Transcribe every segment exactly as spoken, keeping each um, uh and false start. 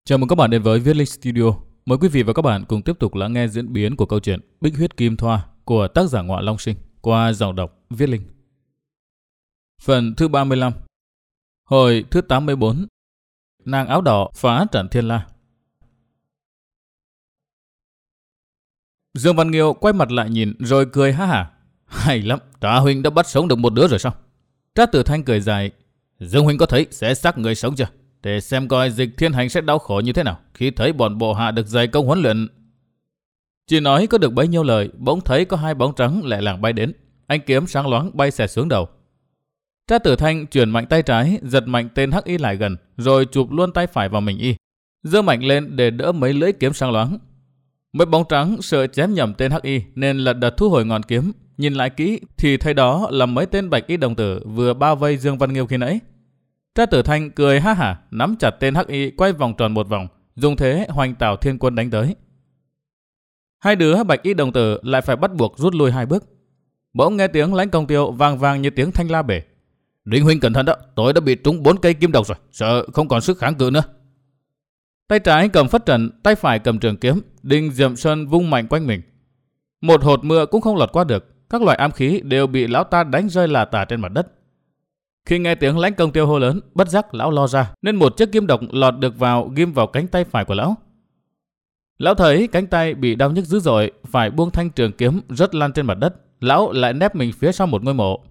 Chào mừng các bạn đến với Viết Linh Studio. Mời quý vị và các bạn cùng tiếp tục lắng nghe diễn biến của câu chuyện Bích Huyết Kim Thoa của tác giả Ngọa Long Sinh qua giọng đọc Viết Linh. Phần thứ ba mươi lăm. Hồi thứ tám mươi bốn. Nàng áo đỏ phá trận thiên la. Dương Văn Nghiêu quay mặt lại nhìn rồi cười ha hả. Hay lắm, Trà huynh đã bắt sống được một đứa rồi sao? Trác Tử Thanh cười dài. Dương huynh có thấy sẽ xác người sống chưa? Để xem coi Dịch Thiên Hành sẽ đau khổ như thế nào khi thấy bọn bộ hạ được dày công huấn luyện. Chỉ nói có được bấy nhiêu lời, bỗng thấy có hai bóng trắng lẹ làng bay đến. Ánh kiếm sáng loáng bay xẹt xuống đầu. Trác Tử Thanh chuyển mạnh tay trái, giật mạnh tên Hắc Y lại gần, rồi chụp luôn tay phải vào mình y, giơ mạnh lên để đỡ mấy lưỡi kiếm sáng loáng. Mấy bóng trắng sợ chém nhầm tên Hắc Y nên lật đật thu hồi ngọn kiếm. Nhìn lại kỹ thì thấy đó là mấy tên Bạch Y đồng tử vừa bao vây Dương Văn Nghiêu khi nãy. Trác Tử Thanh cười ha hả, nắm chặt tên Hắc Y quay vòng tròn một vòng, dùng thế hoành Tảo Thiên Quân đánh tới. Hai đứa Bạch Y đồng tử lại phải bắt buộc rút lui hai bước. Bỗng nghe tiếng Lãnh Công Tiêu vang vang như tiếng thanh la bể. Đinh huynh cẩn thận đó, tôi đã bị trúng bốn cây kim độc rồi, sợ không còn sức kháng cự nữa. Tay trái cầm phất trần, tay phải cầm trường kiếm, Đinh Diệm Sơn vung mạnh quanh mình. Một hột mưa cũng không lọt qua được, các loại ám khí đều bị lão ta đánh rơi lả tả trên mặt đất. Khi nghe tiếng Lãnh Công Tiêu hô lớn, bất giác lão lo ra, nên một chiếc kim độc lọt được vào ghim vào cánh tay phải của lão. Lão thấy cánh tay bị đau nhức dữ dội, phải buông thanh trường kiếm rớt lăn trên mặt đất. Lão lại nép mình phía sau một ngôi mộ.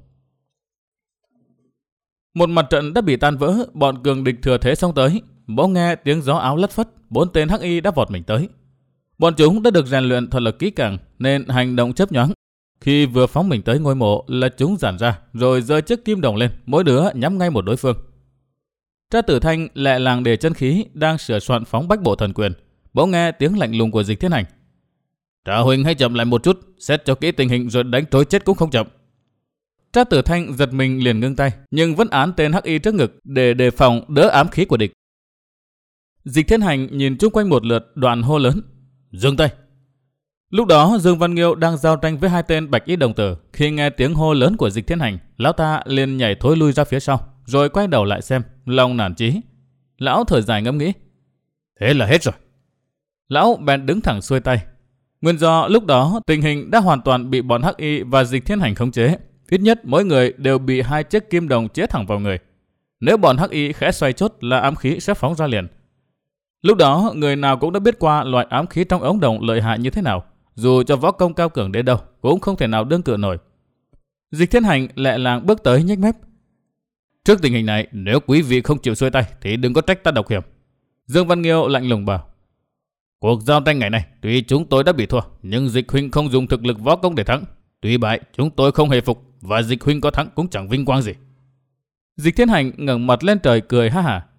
Một mặt trận đã bị tan vỡ, bọn cường địch thừa thế xông tới. Bỗng nghe tiếng gió áo lất phất, bốn tên Hắc Y đã vọt mình tới. Bọn chúng đã được rèn luyện thật là kỹ càng nên hành động chớp nhoáng. Khi vừa phóng mình tới ngôi mộ là chúng giản ra, rồi giơ chiếc kim đồng lên, mỗi đứa nhắm ngay một đối phương. Trác Tử Thanh lẹ làng để chân khí đang sửa soạn phóng bách bộ thần quyền. Bỗng nghe tiếng lạnh lùng của Dịch Thiên Hành. Trà huynh hãy chậm lại một chút, xét cho kỹ tình hình rồi đánh trối chết cũng không chậm. Trác Tử Thanh giật mình liền ngưng tay, nhưng vẫn án tên Hắc Y trước ngực để đề phòng đỡ ám khí của địch. Dịch Thiên Hành nhìn chung quanh một lượt, đoạn hô lớn. Dừng tay. Lúc đó Dương Văn Nghiêu đang giao tranh với hai tên Bạch Y đồng tử. Khi nghe tiếng hô lớn của Dịch Thiên Hành, lão ta liền nhảy thối lui ra phía sau, rồi quay đầu lại xem, lòng nản chí. Lão thở dài ngẫm nghĩ. Thế là hết rồi. Lão bèn đứng thẳng xuôi tay. Nguyên do lúc đó tình hình đã hoàn toàn bị bọn Hắc Y và Dịch Thiên Hành khống chế. Ít nhất mỗi người đều bị hai chiếc kim đồng chĩa thẳng vào người. Nếu bọn Hắc Y khẽ xoay chốt là ám khí sẽ phóng ra liền. Lúc đó người nào cũng đã biết qua loại ám khí trong ống đồng lợi hại như thế nào. Dù cho võ công cao cường đến đâu cũng không thể nào đương cự nổi. Dịch Thiên Hành lẹ làng bước tới nhếch mép. Trước tình hình này, nếu quý vị không chịu xuôi tay thì đừng có trách ta độc hiểm. Dương Văn Nghiêu lạnh lùng bảo. Cuộc giao tranh ngày này tuy chúng tôi đã bị thua, nhưng Dịch huynh không dùng thực lực võ công để thắng. Tuy bại chúng tôi không hề phục, và Dịch huynh có thắng cũng chẳng vinh quang gì. Dịch Thiên Hành ngẩng mặt lên trời cười ha hả.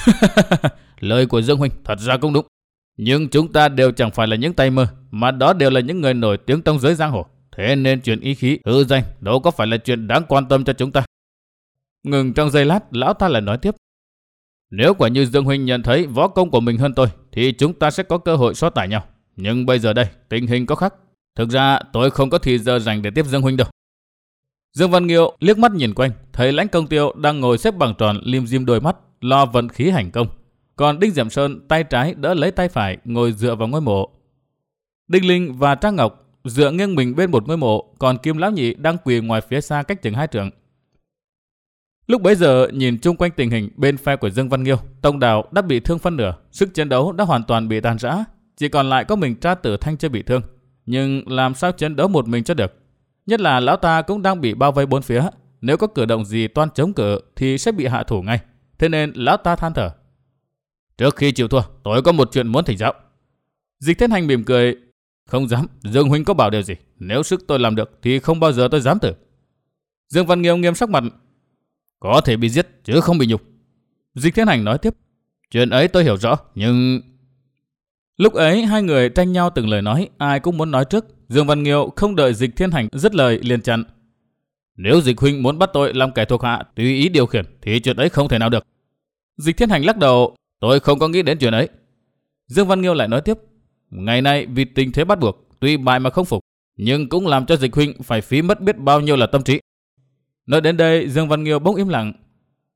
Lời của Dương huynh thật ra cũng đúng. Nhưng chúng ta đều chẳng phải là những tay mơ, mà đó đều là những người nổi tiếng trong giới giang hồ. Thế nên chuyện ý khí, hư danh đâu có phải là chuyện đáng quan tâm cho chúng ta. Ngừng trong giây lát, lão ta lại nói tiếp. Nếu quả như Dương huynh nhận thấy võ công của mình hơn tôi, thì chúng ta sẽ có cơ hội so tài nhau. Nhưng bây giờ đây, tình hình có khác. Thực ra tôi không có thì giờ dành để tiếp Dương huynh đâu. Dương Văn Nghiêu liếc mắt nhìn quanh, thấy Lãnh Công Tiêu đang ngồi xếp bằng tròn lim dim đôi mắt, lo vận khí hành công. Còn Đinh Diệm Sơn tay trái đỡ lấy tay phải ngồi dựa vào ngôi mộ. Đinh Linh và Trác Ngọc dựa nghiêng mình bên một ngôi mộ, còn Kim Lão Nhị đang quỳ ngoài phía xa cách chừng hai trượng. Lúc bấy giờ nhìn chung quanh tình hình bên phe của Dương Văn Nghiêu, Tông Đào đã bị thương phân nửa, sức chiến đấu đã hoàn toàn bị tan rã, chỉ còn lại có mình Trác Tử Thanh chưa bị thương. Nhưng làm sao chiến đấu một mình cho được? Nhất là lão ta cũng đang bị bao vây bốn phía, nếu có cử động gì toan chống cự thì sẽ bị hạ thủ ngay. Thế nên lão ta than thở. Trước khi chịu thua, tôi có một chuyện muốn thỉnh giáo. Dịch Thiên Hành mỉm cười. Không dám, Dương huynh có bảo điều gì? Nếu sức tôi làm được thì không bao giờ tôi dám tử. Dương Văn Nghiêu nghiêm sắc mặt. Có thể bị giết chứ không bị nhục. Dịch Thiên Hành nói tiếp. Chuyện ấy tôi hiểu rõ, nhưng... Lúc ấy hai người tranh nhau từng lời nói, ai cũng muốn nói trước. Dương Văn Nghiêu không đợi Dịch Thiên Hành dứt lời liền chặn. Nếu Dịch huynh muốn bắt tôi làm kẻ thuộc hạ tùy ý điều khiển thì chuyện ấy không thể nào được. Dịch Thiên Hành lắc đầu. Tôi không có nghĩ đến chuyện ấy. Dương Văn Nghiêu lại nói tiếp. Ngày nay vì tình thế bắt buộc, tuy bại mà không phục, nhưng cũng làm cho Dịch huynh phải phí mất biết bao nhiêu là tâm trí. Nói đến đây Dương Văn Nghiêu bỗng im lặng.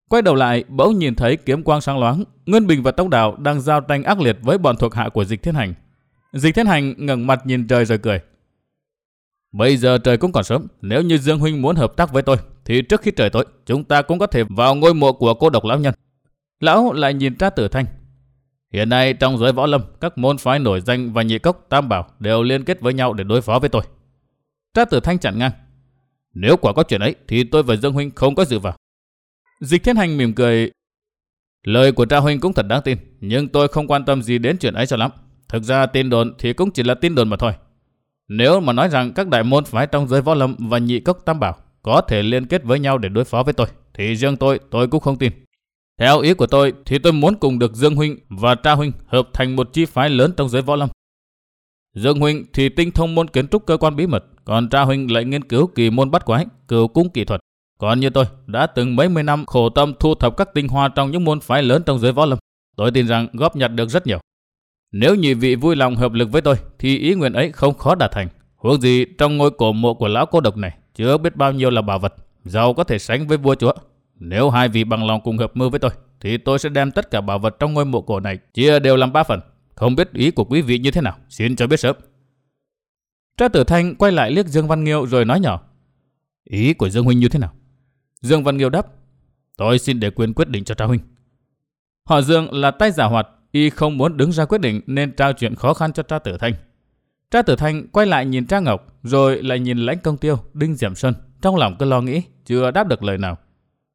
Quay đầu lại, bỗng nhìn thấy kiếm quang sáng loáng, Nguyên Bình và Tông Đào đang giao tranh ác liệt với bọn thuộc hạ của Dịch Thiên Hành. Dịch Thiên Hành ngẩng mặt nhìn trời rồi cười. Bây giờ trời cũng còn sớm, nếu như Dương huynh muốn hợp tác với tôi, thì trước khi trời tối, chúng ta cũng có thể vào ngôi mộ của cô độc lão nhân. Lão lại nhìn Tra Tử Thanh. Hiện nay trong giới võ lâm, các môn phái nổi danh và nhị cốc, tam bảo đều liên kết với nhau để đối phó với tôi. Tra Tử Thanh chặn ngang. Nếu quả có chuyện ấy, thì tôi và Dương huynh không có dự vào. Dịch Thiên Hành mỉm cười. Lời của Tra huynh cũng thật đáng tin, nhưng tôi không quan tâm gì đến chuyện ấy cho lắm. Thực ra tin đồn thì cũng chỉ là tin đồn mà thôi. Nếu mà nói rằng các đại môn phái trong giới võ lâm và nhị cốc tam bảo có thể liên kết với nhau để đối phó với tôi, thì riêng tôi, tôi cũng không tin. Theo ý của tôi thì tôi muốn cùng được Dương huynh và Tra huynh hợp thành một chi phái lớn trong giới võ lâm. Dương huynh thì tinh thông môn kiến trúc cơ quan bí mật, còn Tra huynh lại nghiên cứu kỳ môn bắt quái, cửu cung kỹ thuật. Còn như tôi đã từng mấy mươi năm khổ tâm thu thập các tinh hoa trong những môn phái lớn trong giới võ lâm, tôi tin rằng góp nhặt được rất nhiều. Nếu nhị vị vui lòng hợp lực với tôi thì ý nguyện ấy không khó đạt thành. Huống gì trong ngôi cổ mộ của lão cô độc này chứa biết bao nhiêu là bảo vật, giàu có thể sánh với vua chúa. Nếu hai vị bằng lòng cùng hợp mưu với tôi thì tôi sẽ đem tất cả bảo vật trong ngôi mộ cổ này chia đều làm ba phần. Không biết ý của quý vị như thế nào, xin cho biết sớm. Tra Tử Thanh quay lại liếc Dương Văn Nghiêu rồi nói nhỏ. Ý của Dương huynh như thế nào? Dương Văn Nghiêu đáp. Tôi xin để quyền quyết định cho Tra huynh. Họ Dương là tay giảo hoạt, y không muốn đứng ra quyết định nên trao chuyện khó khăn cho Tra Tử Thanh. Tra Tử Thanh quay lại nhìn Tra Ngọc rồi lại nhìn Lãnh Công Tiêu, Đinh Diệm Xuân, trong lòng cứ lo nghĩ, chưa đáp được lời nào.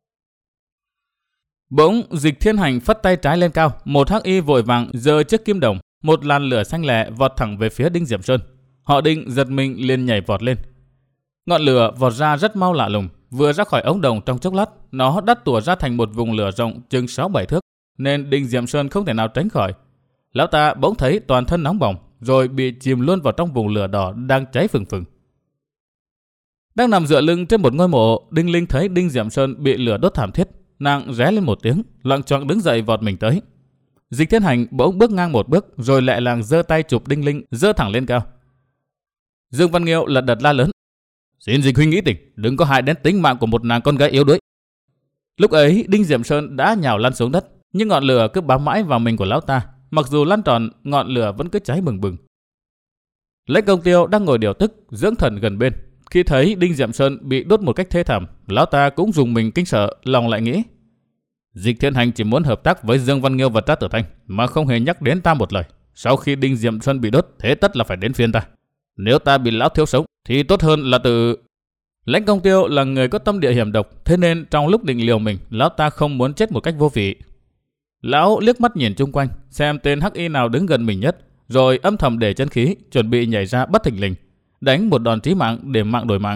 Bỗng Dịch Thiên Hành phất tay trái lên cao, một hắc y vội vàng giơ chiếc kim đồng, một làn lửa xanh lẹ vọt thẳng về phía Đinh Diệm Xuân. Họ Đinh giật mình liền nhảy vọt lên. Ngọn lửa vọt ra rất mau lạ lùng, vừa ra khỏi ống đồng trong chốc lát, nó đắt tủa ra thành một vùng lửa rộng chừng sáu bảy thước, nên Đinh Diệm Xuân không thể nào tránh khỏi. Lão ta bỗng thấy toàn thân nóng bỏng, rồi bị chìm luôn vào trong vùng lửa đỏ đang cháy phừng phừng. Đang nằm dựa lưng trên một ngôi mộ, Đinh Linh thấy Đinh Diệm Xuân bị lửa đốt thảm thiết, nàng ré lên một tiếng, loạng choạng đứng dậy vọt mình tới. Dịch Thiên Hành bỗng bước ngang một bước, rồi lại làng giơ tay chụp Đinh Linh, giơ thẳng lên cao. Dương Văn Nghiêu lật đật la lớn. Xin Dịch huynh nghĩ tình, đừng có hại đến tính mạng của một nàng con gái yếu đuối. Lúc ấy Đinh Diệm Sơn đã nhào lăn xuống đất, nhưng ngọn lửa cứ bám mãi vào mình của lão ta, mặc dù lăn tròn, ngọn lửa vẫn cứ cháy bừng bừng. Lãnh Công Tiêu đang ngồi điều tức, dưỡng thần gần bên, khi thấy Đinh Diệm Sơn bị đốt một cách thê thảm, lão ta cũng dùng mình kinh sợ, lòng lại nghĩ: Dịch Thiên Hành chỉ muốn hợp tác với Dương Văn Nghiêu và Trác Tử Thanh, mà không hề nhắc đến ta một lời. Sau khi Đinh Diệm Sơn bị đốt, thế tất là phải đến phiên ta. Nếu ta bị lão thiếu sống, thì tốt hơn là từ... Lãnh Công Tiêu là người có tâm địa hiểm độc, thế nên trong lúc định liều mình, lão ta không muốn chết một cách vô vị. Lão liếc mắt nhìn chung quanh, xem tên hắc y nào đứng gần mình nhất, rồi âm thầm để chân khí, chuẩn bị nhảy ra bất thình lình, đánh một đòn chí mạng để mạng đổi mạng.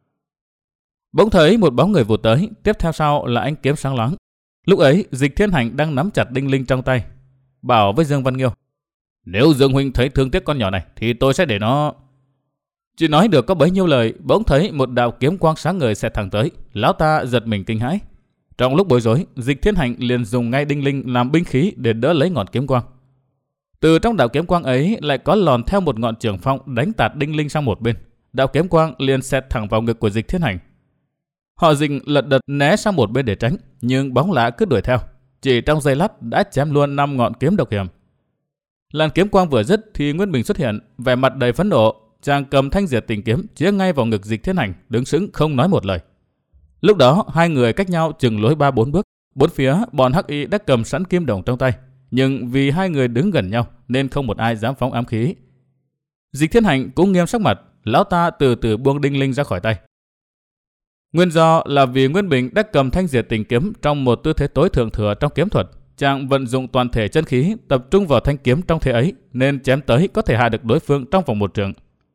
Bỗng thấy một bóng người vụt tới, tiếp theo sau là ánh kiếm sáng loáng. Lúc ấy Dịch Thiên Hành đang nắm chặt Đinh Linh trong tay, bảo với Dương Văn Nghiêu: Nếu Dương huynh thấy thương tiếc con nhỏ này, thì tôi sẽ để nó... Chỉ nói được có bấy nhiêu lời, bỗng thấy một đạo kiếm quang sáng ngời xẹt thẳng tới. Lão ta giật mình kinh hãi. Trong lúc bối rối, Dịch Thiên Hành liền dùng ngay Đinh Linh làm binh khí để đỡ lấy ngọn kiếm quang. Từ trong đạo kiếm quang ấy lại có lòn theo một ngọn trường phong đánh tạt Đinh Linh sang một bên. Đạo kiếm quang liền xẹt thẳng vào ngực của Dịch Thiên Hành. Họ Dịch lật đật né sang một bên để tránh, nhưng bóng lạ cứ đuổi theo. Chỉ trong giây lát đã chém luôn năm ngọn kiếm độc hiểm. Làn kiếm quang vừa dứt thì Nguyên Bình xuất hiện, vẻ mặt đầy phẫn nộ. Chàng cầm thanh diệt tình kiếm chĩa ngay vào ngực Dịch Thiên Hành, đứng sững không nói một lời. Lúc đó hai người cách nhau chừng lối ba bốn bước. Bốn phía bọn hắc y đã cầm sẵn kim đồng trong tay, nhưng vì hai người đứng gần nhau nên không một ai dám phóng ám khí. Dịch Thiên Hành cũng nghiêm sắc mặt, lão ta từ từ buông Đinh Linh ra khỏi tay. Nguyên do là vì Nguyên Bình đã cầm thanh diệt tình kiếm trong một tư thế tối thượng thừa trong kiếm thuật. Chàng vận dụng toàn thể chân khí tập trung vào thanh kiếm trong thế ấy, nên chém tới có thể hạ được đối phương trong vòng một trượng.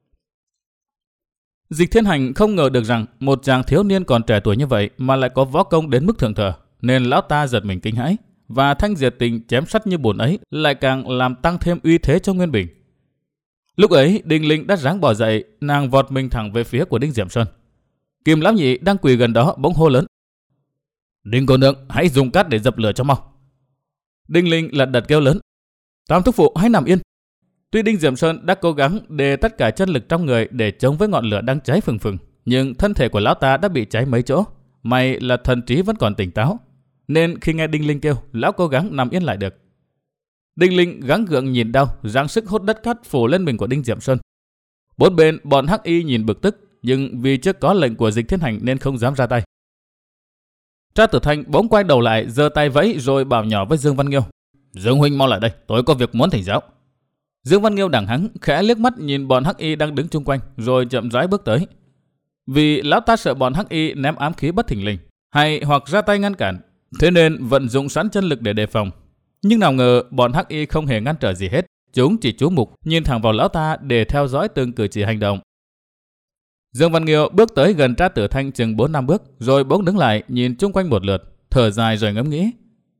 Dịch Thiên Hành không ngờ được rằng một chàng thiếu niên còn trẻ tuổi như vậy mà lại có võ công đến mức thượng thừa, nên lão ta giật mình kinh hãi, và thanh diệt tình chém sắt như bùn ấy lại càng làm tăng thêm uy thế cho Nguyên Bình. Lúc ấy Đinh Linh đã ráng bò dậy, nàng vọt mình thẳng về phía của Đinh Diệm Xuân. Kim Lão Nhị đang quỳ gần đó bỗng hô lớn: Đinh cô nương, hãy dùng cát để dập lửa cho mau. Đinh Linh lật đật kêu lớn: Tam thúc phụ, hãy nằm yên. Tuy Đinh Diệm Sơn đã cố gắng đề tất cả chân lực trong người để chống với ngọn lửa đang cháy phừng phừng, nhưng thân thể của lão ta đã bị cháy mấy chỗ. May là thần trí vẫn còn tỉnh táo. nên khi nghe Đinh Linh kêu, lão cố gắng nằm yên lại được. Đinh Linh gắng gượng nhìn đau, giáng sức hốt đất cát phủ lên mình của Đinh Diệm Xuân. Bốn bên bọn hắc y nhìn bực tức, nhưng vì chưa có lệnh của Dịch Thiên Hành nên không dám ra tay. Trác Tử Thanh bỗng quay đầu lại, giơ tay vẫy rồi bảo nhỏ với Dương Văn Nghiêu: Dương huynh mau lại đây, tôi có việc muốn thỉnh giáo. Dương Văn Nghiêu đằng hắng khẽ liếc mắt nhìn bọn hắc y đang đứng chung quanh, rồi chậm rãi bước tới. Vì lão ta sợ bọn hắc y ném ám khí bất thình lình hay hoặc ra tay ngăn cản, thế nên vận dụng sẵn chân lực để đề phòng. Nhưng nào ngờ bọn hắc y không hề ngăn trở gì hết, chúng chỉ chú mục nhìn thẳng vào lão ta để theo dõi từng cử chỉ hành động. Dương Văn Nghiêu bước tới gần Trác Tử Thanh chừng bốn năm bước, rồi bỗng đứng lại nhìn chung quanh một lượt, thở dài rồi ngẫm nghĩ.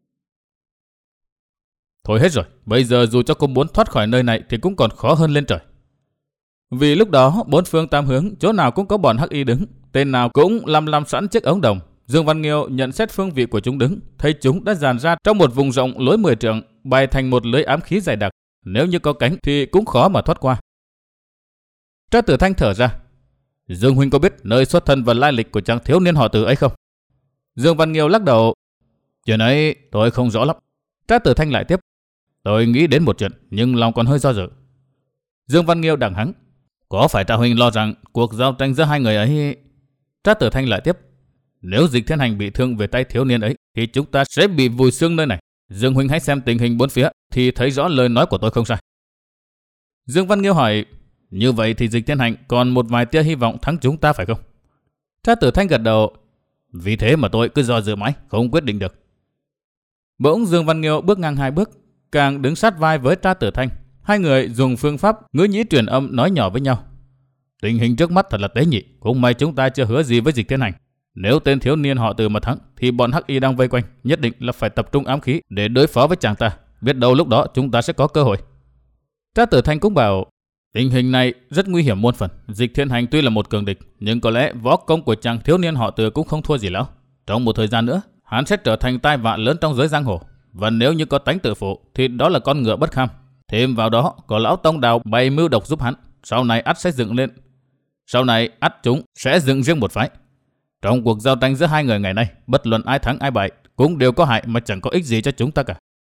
Thôi hết rồi, bây giờ dù cho cô muốn thoát khỏi nơi này thì cũng còn khó hơn lên trời. Vì lúc đó bốn phương tám hướng chỗ nào cũng có bọn hắc y đứng, tên nào cũng lăm lăm sẵn chiếc ống đồng. Dương Văn Nghiêu nhận xét phương vị của chúng đứng, thấy chúng đã dàn ra trong một vùng rộng lối mười trượng, bày thành một lưới ám khí dày đặc. Nếu như có cánh thì cũng khó mà thoát qua. Trác Tử Thanh thở ra: Dương huynh có biết nơi xuất thân và lai lịch của chàng thiếu niên họ Từ ấy không? Dương Văn Nghiêu lắc đầu: Chuyện ấy tôi không rõ lắm. Trác Tử Thanh lại tiếp: Tôi nghĩ đến một chuyện nhưng lòng còn hơi do dự. Dương Văn Nghiêu đằng hắng: Có phải Trác huynh lo rằng cuộc giao tranh giữa hai người ấy? Trác Tử Thanh lại tiếp: Nếu Dịch Thiên Hành bị thương về tay thiếu niên ấy thì chúng ta sẽ bị vùi xương nơi này. Dương huynh hãy xem tình hình bốn phía thì thấy rõ lời nói của tôi không sai. Dương Văn Nghiêu hỏi: Như vậy thì Dịch Thiên Hành còn một vài tia hy vọng thắng chúng ta phải không? Trác Tử Thanh gật đầu: Vì thế mà tôi cứ do dự mãi, không quyết định được. Bỗng Dương Văn Nghiêu bước ngang hai bước, càng đứng sát vai với Trác Tử Thanh. Hai người dùng phương pháp ngữ nhĩ truyền âm nói nhỏ với nhau: Tình hình trước mắt thật là tế nhị, cũng may chúng ta chưa hứa gì với Dịch Thiên Hành. Nếu tên thiếu niên họ Từ mà thắng thì bọn hắc y đang vây quanh nhất định là phải tập trung ám khí để đối phó với chàng ta. Biết đâu lúc đó chúng ta sẽ có cơ hội. Trác Tử Thanh cũng bảo: Tình hình này rất nguy hiểm muôn phần. Dịch Thiên Hành tuy là một cường địch, nhưng có lẽ võ công của chàng thiếu niên họ Từ cũng không thua gì lão. Trong một thời gian nữa, hắn sẽ trở thành tai vạ lớn trong giới giang hồ. Và nếu như có tánh tự phụ thì đó là con ngựa bất kham. Thêm vào đó có lão Tông Đào bày mưu độc giúp hắn, sau này ắt sẽ dựng lên. Sau này ắt chúng sẽ dựng riêng một phái. Trong cuộc giao tranh giữa hai người ngày nay, bất luận ai thắng ai bại cũng đều có hại mà chẳng có ích gì cho chúng ta cả.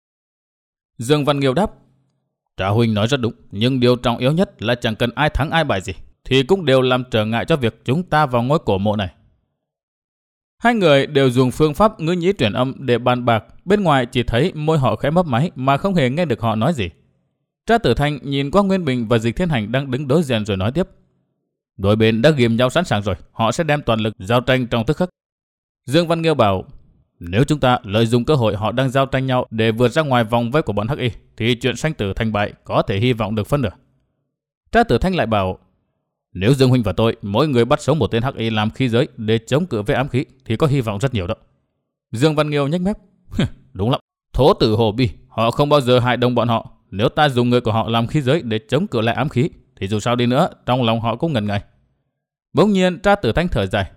Dương Văn Nghiêu đáp: Trác huynh nói rất đúng, nhưng điều trọng yếu nhất là chẳng cần ai thắng ai bại gì thì cũng đều làm trở ngại cho việc chúng ta vào ngôi cổ mộ này. Hai người đều dùng phương pháp ngữ nhĩ truyền âm để bàn bạc, bên ngoài chỉ thấy môi họ khẽ mấp máy mà không hề nghe được họ nói gì. Trác Tử Thanh nhìn qua Nguyên Bình và Dịch Thiên Hành đang đứng đối diện rồi nói tiếp: Đôi bên đã ghìm nhau sẵn sàng rồi, họ sẽ đem toàn lực giao tranh trong tức khắc. Dương Văn Nghiêu bảo: Nếu chúng ta lợi dụng cơ hội họ đang giao tranh nhau để vượt ra ngoài vòng vây của bọn hắc y thì chuyện sanh tử thành bại có thể hy vọng được phân nửa. Trác Tử Thanh lại bảo: Nếu Dương huynh và tôi mỗi người bắt sống một tên hắc y làm khí giới để chống cự với ám khí thì có hy vọng rất nhiều đó. Dương Văn Nghiêu nhếch mép: Đúng lắm, thố tử hồ bi, họ không bao giờ hại đồng bọn họ. Nếu ta dùng người của họ làm khí giới để chống cự lại ám khí thì dù sao đi nữa trong lòng họ cũng ngần ngại. Bỗng nhiên Trác Tử Thanh thở dài: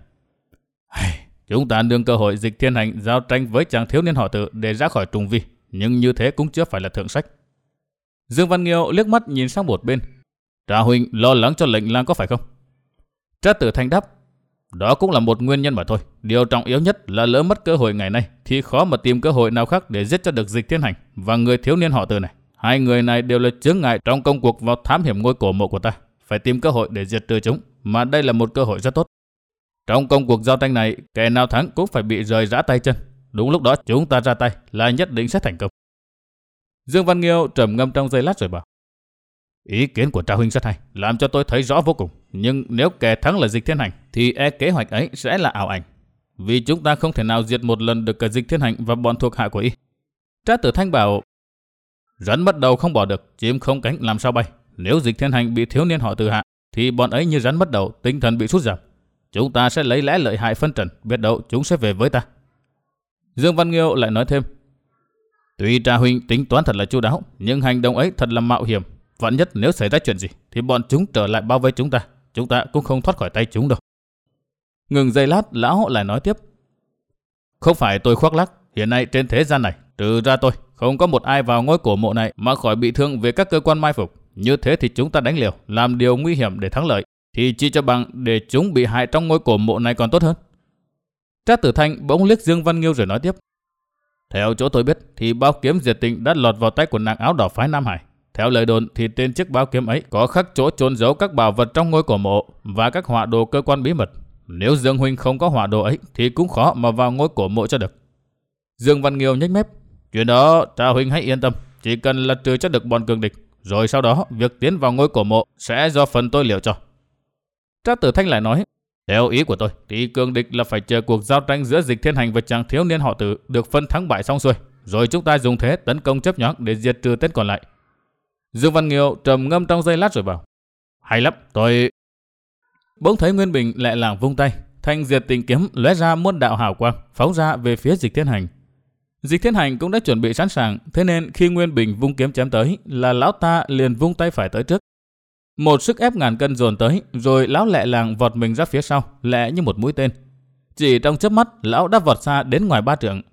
Chúng ta nương cơ hội Dịch Thiên Hành giao tranh với chàng thiếu niên họ Từ để ra khỏi trùng vi, nhưng như thế cũng chưa phải là thượng sách. Dương Văn Nghiêu liếc mắt nhìn sang một bên: Trác huynh lo lắng cho lệnh lang có phải không? Trác Tử Thanh đáp: Đó cũng là một nguyên nhân mà thôi. Điều trọng yếu nhất là lỡ mất cơ hội ngày nay thì khó mà tìm cơ hội nào khác để giết cho được Dịch Thiên Hành và người thiếu niên họ Từ này. Hai người này đều là chướng ngại trong công cuộc vào thám hiểm ngôi cổ mộ của ta. Phải tìm cơ hội để diệt trừ chúng, mà đây là một cơ hội rất tốt. Trong công cuộc giao tranh này, kẻ nào thắng cũng phải bị rời rã tay chân. Đúng lúc đó chúng ta ra tay là nhất định sẽ thành công. Dương Văn Nghiêu trầm ngâm trong giây lát rồi bảo: Ý kiến của Trác huynh rất hay, làm cho tôi thấy rõ vô cùng. Nhưng nếu kẻ thắng là Dịch Thiên Hành thì e kế hoạch ấy sẽ là ảo ảnh. Vì chúng ta không thể nào diệt một lần được cả Dịch Thiên Hành và bọn thuộc hạ của y. Trác Tử Thanh bảo: Rắn mất đầu không bỏ được, chim không cánh làm sao bay. Nếu Dịch Thiên Hành bị thiếu niên họ Từ hạ thì bọn ấy như rắn mất đầu, tinh thần bị sút giảm. Chúng ta sẽ lấy lẽ lợi hại phân trần, biết đâu chúng sẽ về với ta. Dương Văn Nghiêu lại nói thêm: Tuy Trác huynh tính toán thật là chu đáo, nhưng hành động ấy thật là mạo hiểm. Vạn nhất nếu xảy ra chuyện gì thì bọn chúng trở lại bao vây chúng ta, chúng ta cũng không thoát khỏi tay chúng đâu. Ngừng giây lát, lão lại nói tiếp: Không phải tôi khoác lác, hiện nay trên thế gian này trừ ra tôi, không có một ai vào ngôi cổ mộ này mà khỏi bị thương về các cơ quan mai phục. Như thế thì chúng ta đánh liều, làm điều nguy hiểm để thắng lợi, thì chỉ cho bằng để chúng bị hại trong ngôi cổ mộ này còn tốt hơn. Trác Tử Thanh bỗng liếc Dương Văn Nghiêu rồi nói tiếp: Theo chỗ tôi biết thì bao kiếm diệt tình đã lọt vào tay của nàng áo đỏ phái Nam Hải. Theo lời đồn thì trên chiếc bao kiếm ấy có khắc chỗ chôn giấu các bảo vật trong ngôi cổ mộ và các họa đồ cơ quan bí mật. Nếu Dương huynh không có họa đồ ấy thì cũng khó mà vào ngôi cổ mộ cho được. Dương Văn Nghiêu nhếch mép. Chuyện đó Trà huynh hãy yên tâm, chỉ cần là trừ cho được bọn cường địch, rồi sau đó việc tiến vào ngôi cổ mộ sẽ do phần tôi liệu cho. Trác Tử Thanh lại nói, theo ý của tôi thì cường địch là phải chờ cuộc giao tranh giữa Dịch Thiên Hành và chàng thiếu niên họ Tử được phân thắng bại xong xuôi, rồi chúng ta dùng thế tấn công chớp nhoáng để diệt trừ tên còn lại. Dương Văn Nghiêu trầm ngâm trong giây lát rồi bảo, hay lắm, tôi... Bỗng thấy Nguyên Bình lẹ làng vung tay, thanh diệt tình kiếm lóe ra muôn đạo hào quang, phóng ra về phía Dịch Thiên Hành. Dịch Thiên Hành cũng đã chuẩn bị sẵn sàng, thế nên khi Nguyên Bình vung kiếm chém tới, là lão ta liền vung tay phải tới trước. Một sức ép ngàn cân dồn tới, rồi lão lẹ làng vọt mình ra phía sau, lẹ như một mũi tên. Chỉ trong chớp mắt, lão đã vọt xa đến ngoài ba trượng.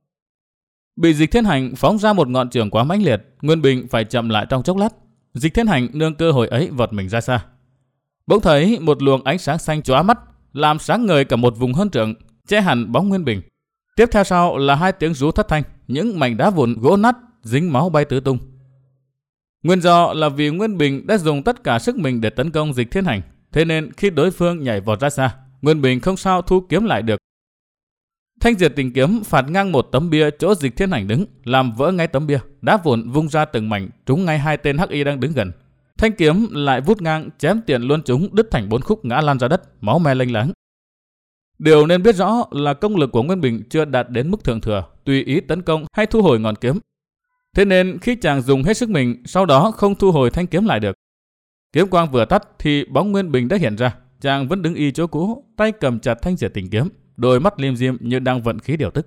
Bị Dịch Thiên Hành phóng ra một ngọn chưởng quá mãnh liệt, Nguyên Bình phải chậm lại trong chốc lát. Dịch Thiên Hành nương cơ hội ấy vọt mình ra xa. Bỗng thấy một luồng ánh sáng xanh chóa mắt, làm sáng ngời cả một vùng hơn trượng, che hẳn bóng Nguyên Bình. Tiếp theo sau là hai tiếng rú thất thanh, những mảnh đá vụn gỗ nát dính máu bay tứ tung. Nguyên do là vì Nguyên Bình đã dùng tất cả sức mình để tấn công Dịch Thiên Hành, thế nên khi đối phương nhảy vọt ra xa, Nguyên Bình không sao thu kiếm lại được. Thanh diệt tình kiếm phạt ngang một tấm bia chỗ Dịch Thiên Hành đứng, làm vỡ ngay tấm bia, đá vụn vung ra từng mảnh, trúng ngay hai tên hắc y đang đứng gần. Thanh kiếm lại vút ngang chém tiện luôn chúng, đứt thành bốn khúc ngã lan ra đất, máu me lênh láng. Điều nên biết rõ là công lực của Nguyên Bình chưa đạt đến mức thượng thừa, tùy ý tấn công hay thu hồi ngọn kiếm. Thế nên khi chàng dùng hết sức mình, sau đó không thu hồi thanh kiếm lại được. Kiếm quang vừa tắt thì bóng Nguyên Bình đã hiện ra, chàng vẫn đứng y chỗ cũ, tay cầm chặt thanh diệt tình kiếm, đôi mắt liêm diêm như đang vận khí điều tức.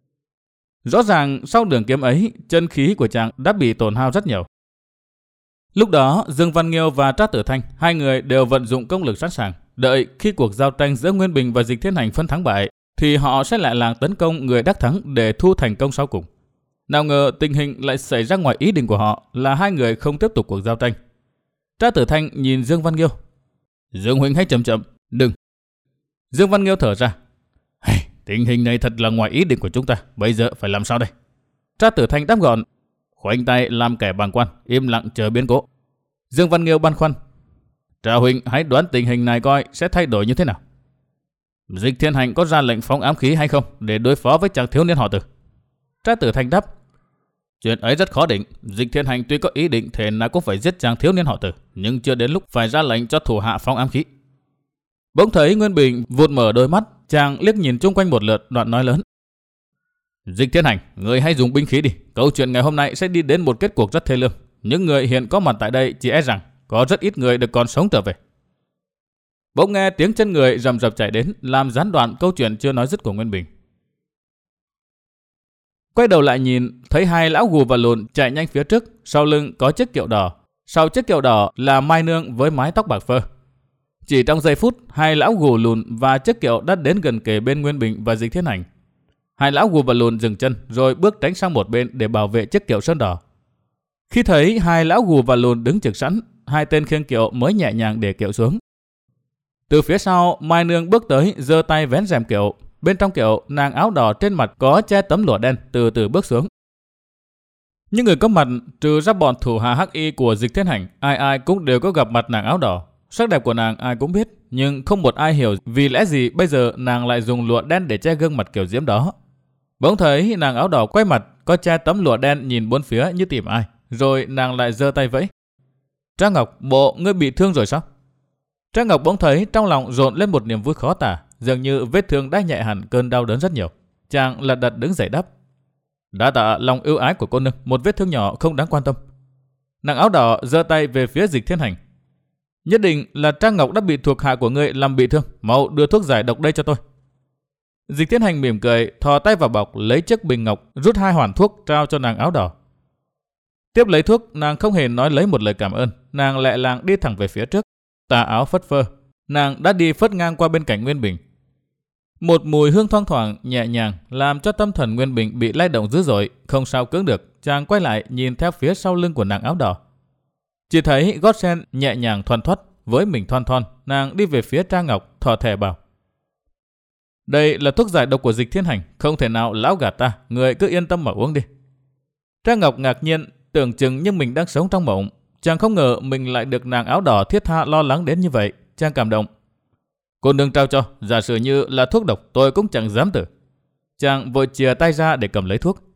Rõ ràng sau đường kiếm ấy, chân khí của chàng đã bị tổn hao rất nhiều. Lúc đó, Dương Văn Nghiêu và Trác Tử Thanh, hai người đều vận dụng công lực sẵn sàng, đợi khi cuộc giao tranh giữa Nguyên Bình và Dịch Thiên Hành phân thắng bại, thì họ sẽ lại làng tấn công người đắc thắng để thu thành công sau cùng. Nào ngờ tình hình lại xảy ra ngoài ý định của họ, là hai người không tiếp tục cuộc giao tranh. Trác Tử Thanh nhìn Dương Văn Nghiêu. Dương huynh hãy chậm chậm, đừng. Dương Văn Nghiêu thở ra. Hey, tình hình này thật là ngoài ý định của chúng ta, bây giờ phải làm sao đây? Trác Tử Thanh đáp gọn. Khoanh tay làm kẻ bàng quan, im lặng chờ biến cố. Dương Văn Nghiêu băn khoăn. Trà huynh hãy đoán tình hình này coi sẽ thay đổi như thế nào. Dịch Thiên Hành có ra lệnh phóng ám khí hay không để đối phó với chàng thiếu niên họ Tử? Trác Tử Thanh đáp. Chuyện ấy rất khó định. Dịch Thiên Hành tuy có ý định thế nào cũng phải giết chàng thiếu niên họ Tử, nhưng chưa đến lúc phải ra lệnh cho thủ hạ phóng ám khí. Bỗng thấy Nguyên Bình vụt mở đôi mắt, chàng liếc nhìn chung quanh một lượt, đoạn nói lớn. Dịch Thiên Hành, người hãy dùng binh khí đi. Câu chuyện ngày hôm nay sẽ đi đến một kết cuộc rất thê lương. Những người hiện có mặt tại đây chỉ e rằng có rất ít người được còn sống trở về. Bỗng nghe tiếng chân người rầm rập chạy đến, làm gián đoạn câu chuyện chưa nói dứt của Nguyên Bình. Quay đầu lại nhìn, thấy hai lão gù và lùn chạy nhanh phía trước, sau lưng có chiếc kiệu đỏ. Sau chiếc kiệu đỏ là Mai Nương với mái tóc bạc phơ. Chỉ trong giây phút, hai lão gù lùn và chiếc kiệu đã đến gần kề bên Nguyên Bình và Dịch Thiên Hành. Hai lão gù và lùn dừng chân rồi bước tránh sang một bên để bảo vệ chiếc kiệu sơn đỏ. Khi thấy hai lão gù và lùn đứng trực sẵn, hai tên khiêng kiệu mới nhẹ nhàng để kiệu xuống. Từ phía sau, Mai Nương bước tới giơ tay vén rèm kiệu. Bên trong kiệu, nàng áo đỏ trên mặt có che tấm lụa đen từ từ bước xuống. Những người có mặt, trừ ra bọn thủ hạ hắc y của Dịch Thiên Hành, ai ai cũng đều có gặp mặt nàng áo đỏ. Sắc đẹp của nàng ai cũng biết, nhưng không một ai hiểu vì lẽ gì bây giờ nàng lại dùng lụa đen để che gương mặt kiểu diễm đó. Bỗng thấy nàng áo đỏ quay mặt, có che tấm lụa đen nhìn bốn phía như tìm ai, rồi nàng lại giơ tay vẫy. Trác Ngọc, bộ ngươi bị thương rồi sao? Trác Ngọc bỗng thấy trong lòng dồn lên một niềm vui khó tả, dường như vết thương đã nhẹ hẳn cơn đau đớn rất nhiều. Chàng lật đật đứng dậy đáp. Đã tạ lòng ưu ái của cô nương, một vết thương nhỏ không đáng quan tâm. Nàng áo đỏ giơ tay về phía Dịch Thiên Hành. Nhất định là Trác Ngọc đã bị thuộc hạ của ngươi làm bị thương, mau đưa thuốc giải độc đây cho tôi. Dịch Thiên Hành mỉm cười, thò tay vào bọc lấy chiếc bình ngọc, rút hai hoàn thuốc trao cho nàng áo đỏ. Tiếp lấy thuốc, nàng không hề nói lấy một lời cảm ơn, nàng lẹ làng đi thẳng về phía trước. Tà áo phất phơ, nàng đã đi phất ngang qua bên cạnh Nguyên Bình. Một mùi hương thoang thoảng nhẹ nhàng làm cho tâm thần Nguyên Bình bị lay động dữ dội, không sao cưỡng được. Chàng quay lại nhìn theo phía sau lưng của nàng áo đỏ. Chỉ thấy gót sen nhẹ nhàng thoăn thoắt, với mình thon thon, nàng đi về phía Trác Ngọc, thò thẻ bảo. Đây là thuốc giải độc của Dịch Thiên Hành, không thể nào lão gạt ta, người cứ yên tâm mà uống đi. Trang Ngọc ngạc nhiên, tưởng chừng như mình đang sống trong mộng. Chàng không ngờ mình lại được nàng áo đỏ thiết tha lo lắng đến như vậy. Chàng cảm động. Cô nương trao cho, giả sử như là thuốc độc tôi cũng chẳng dám tử. Chàng vội chìa tay ra để cầm lấy thuốc.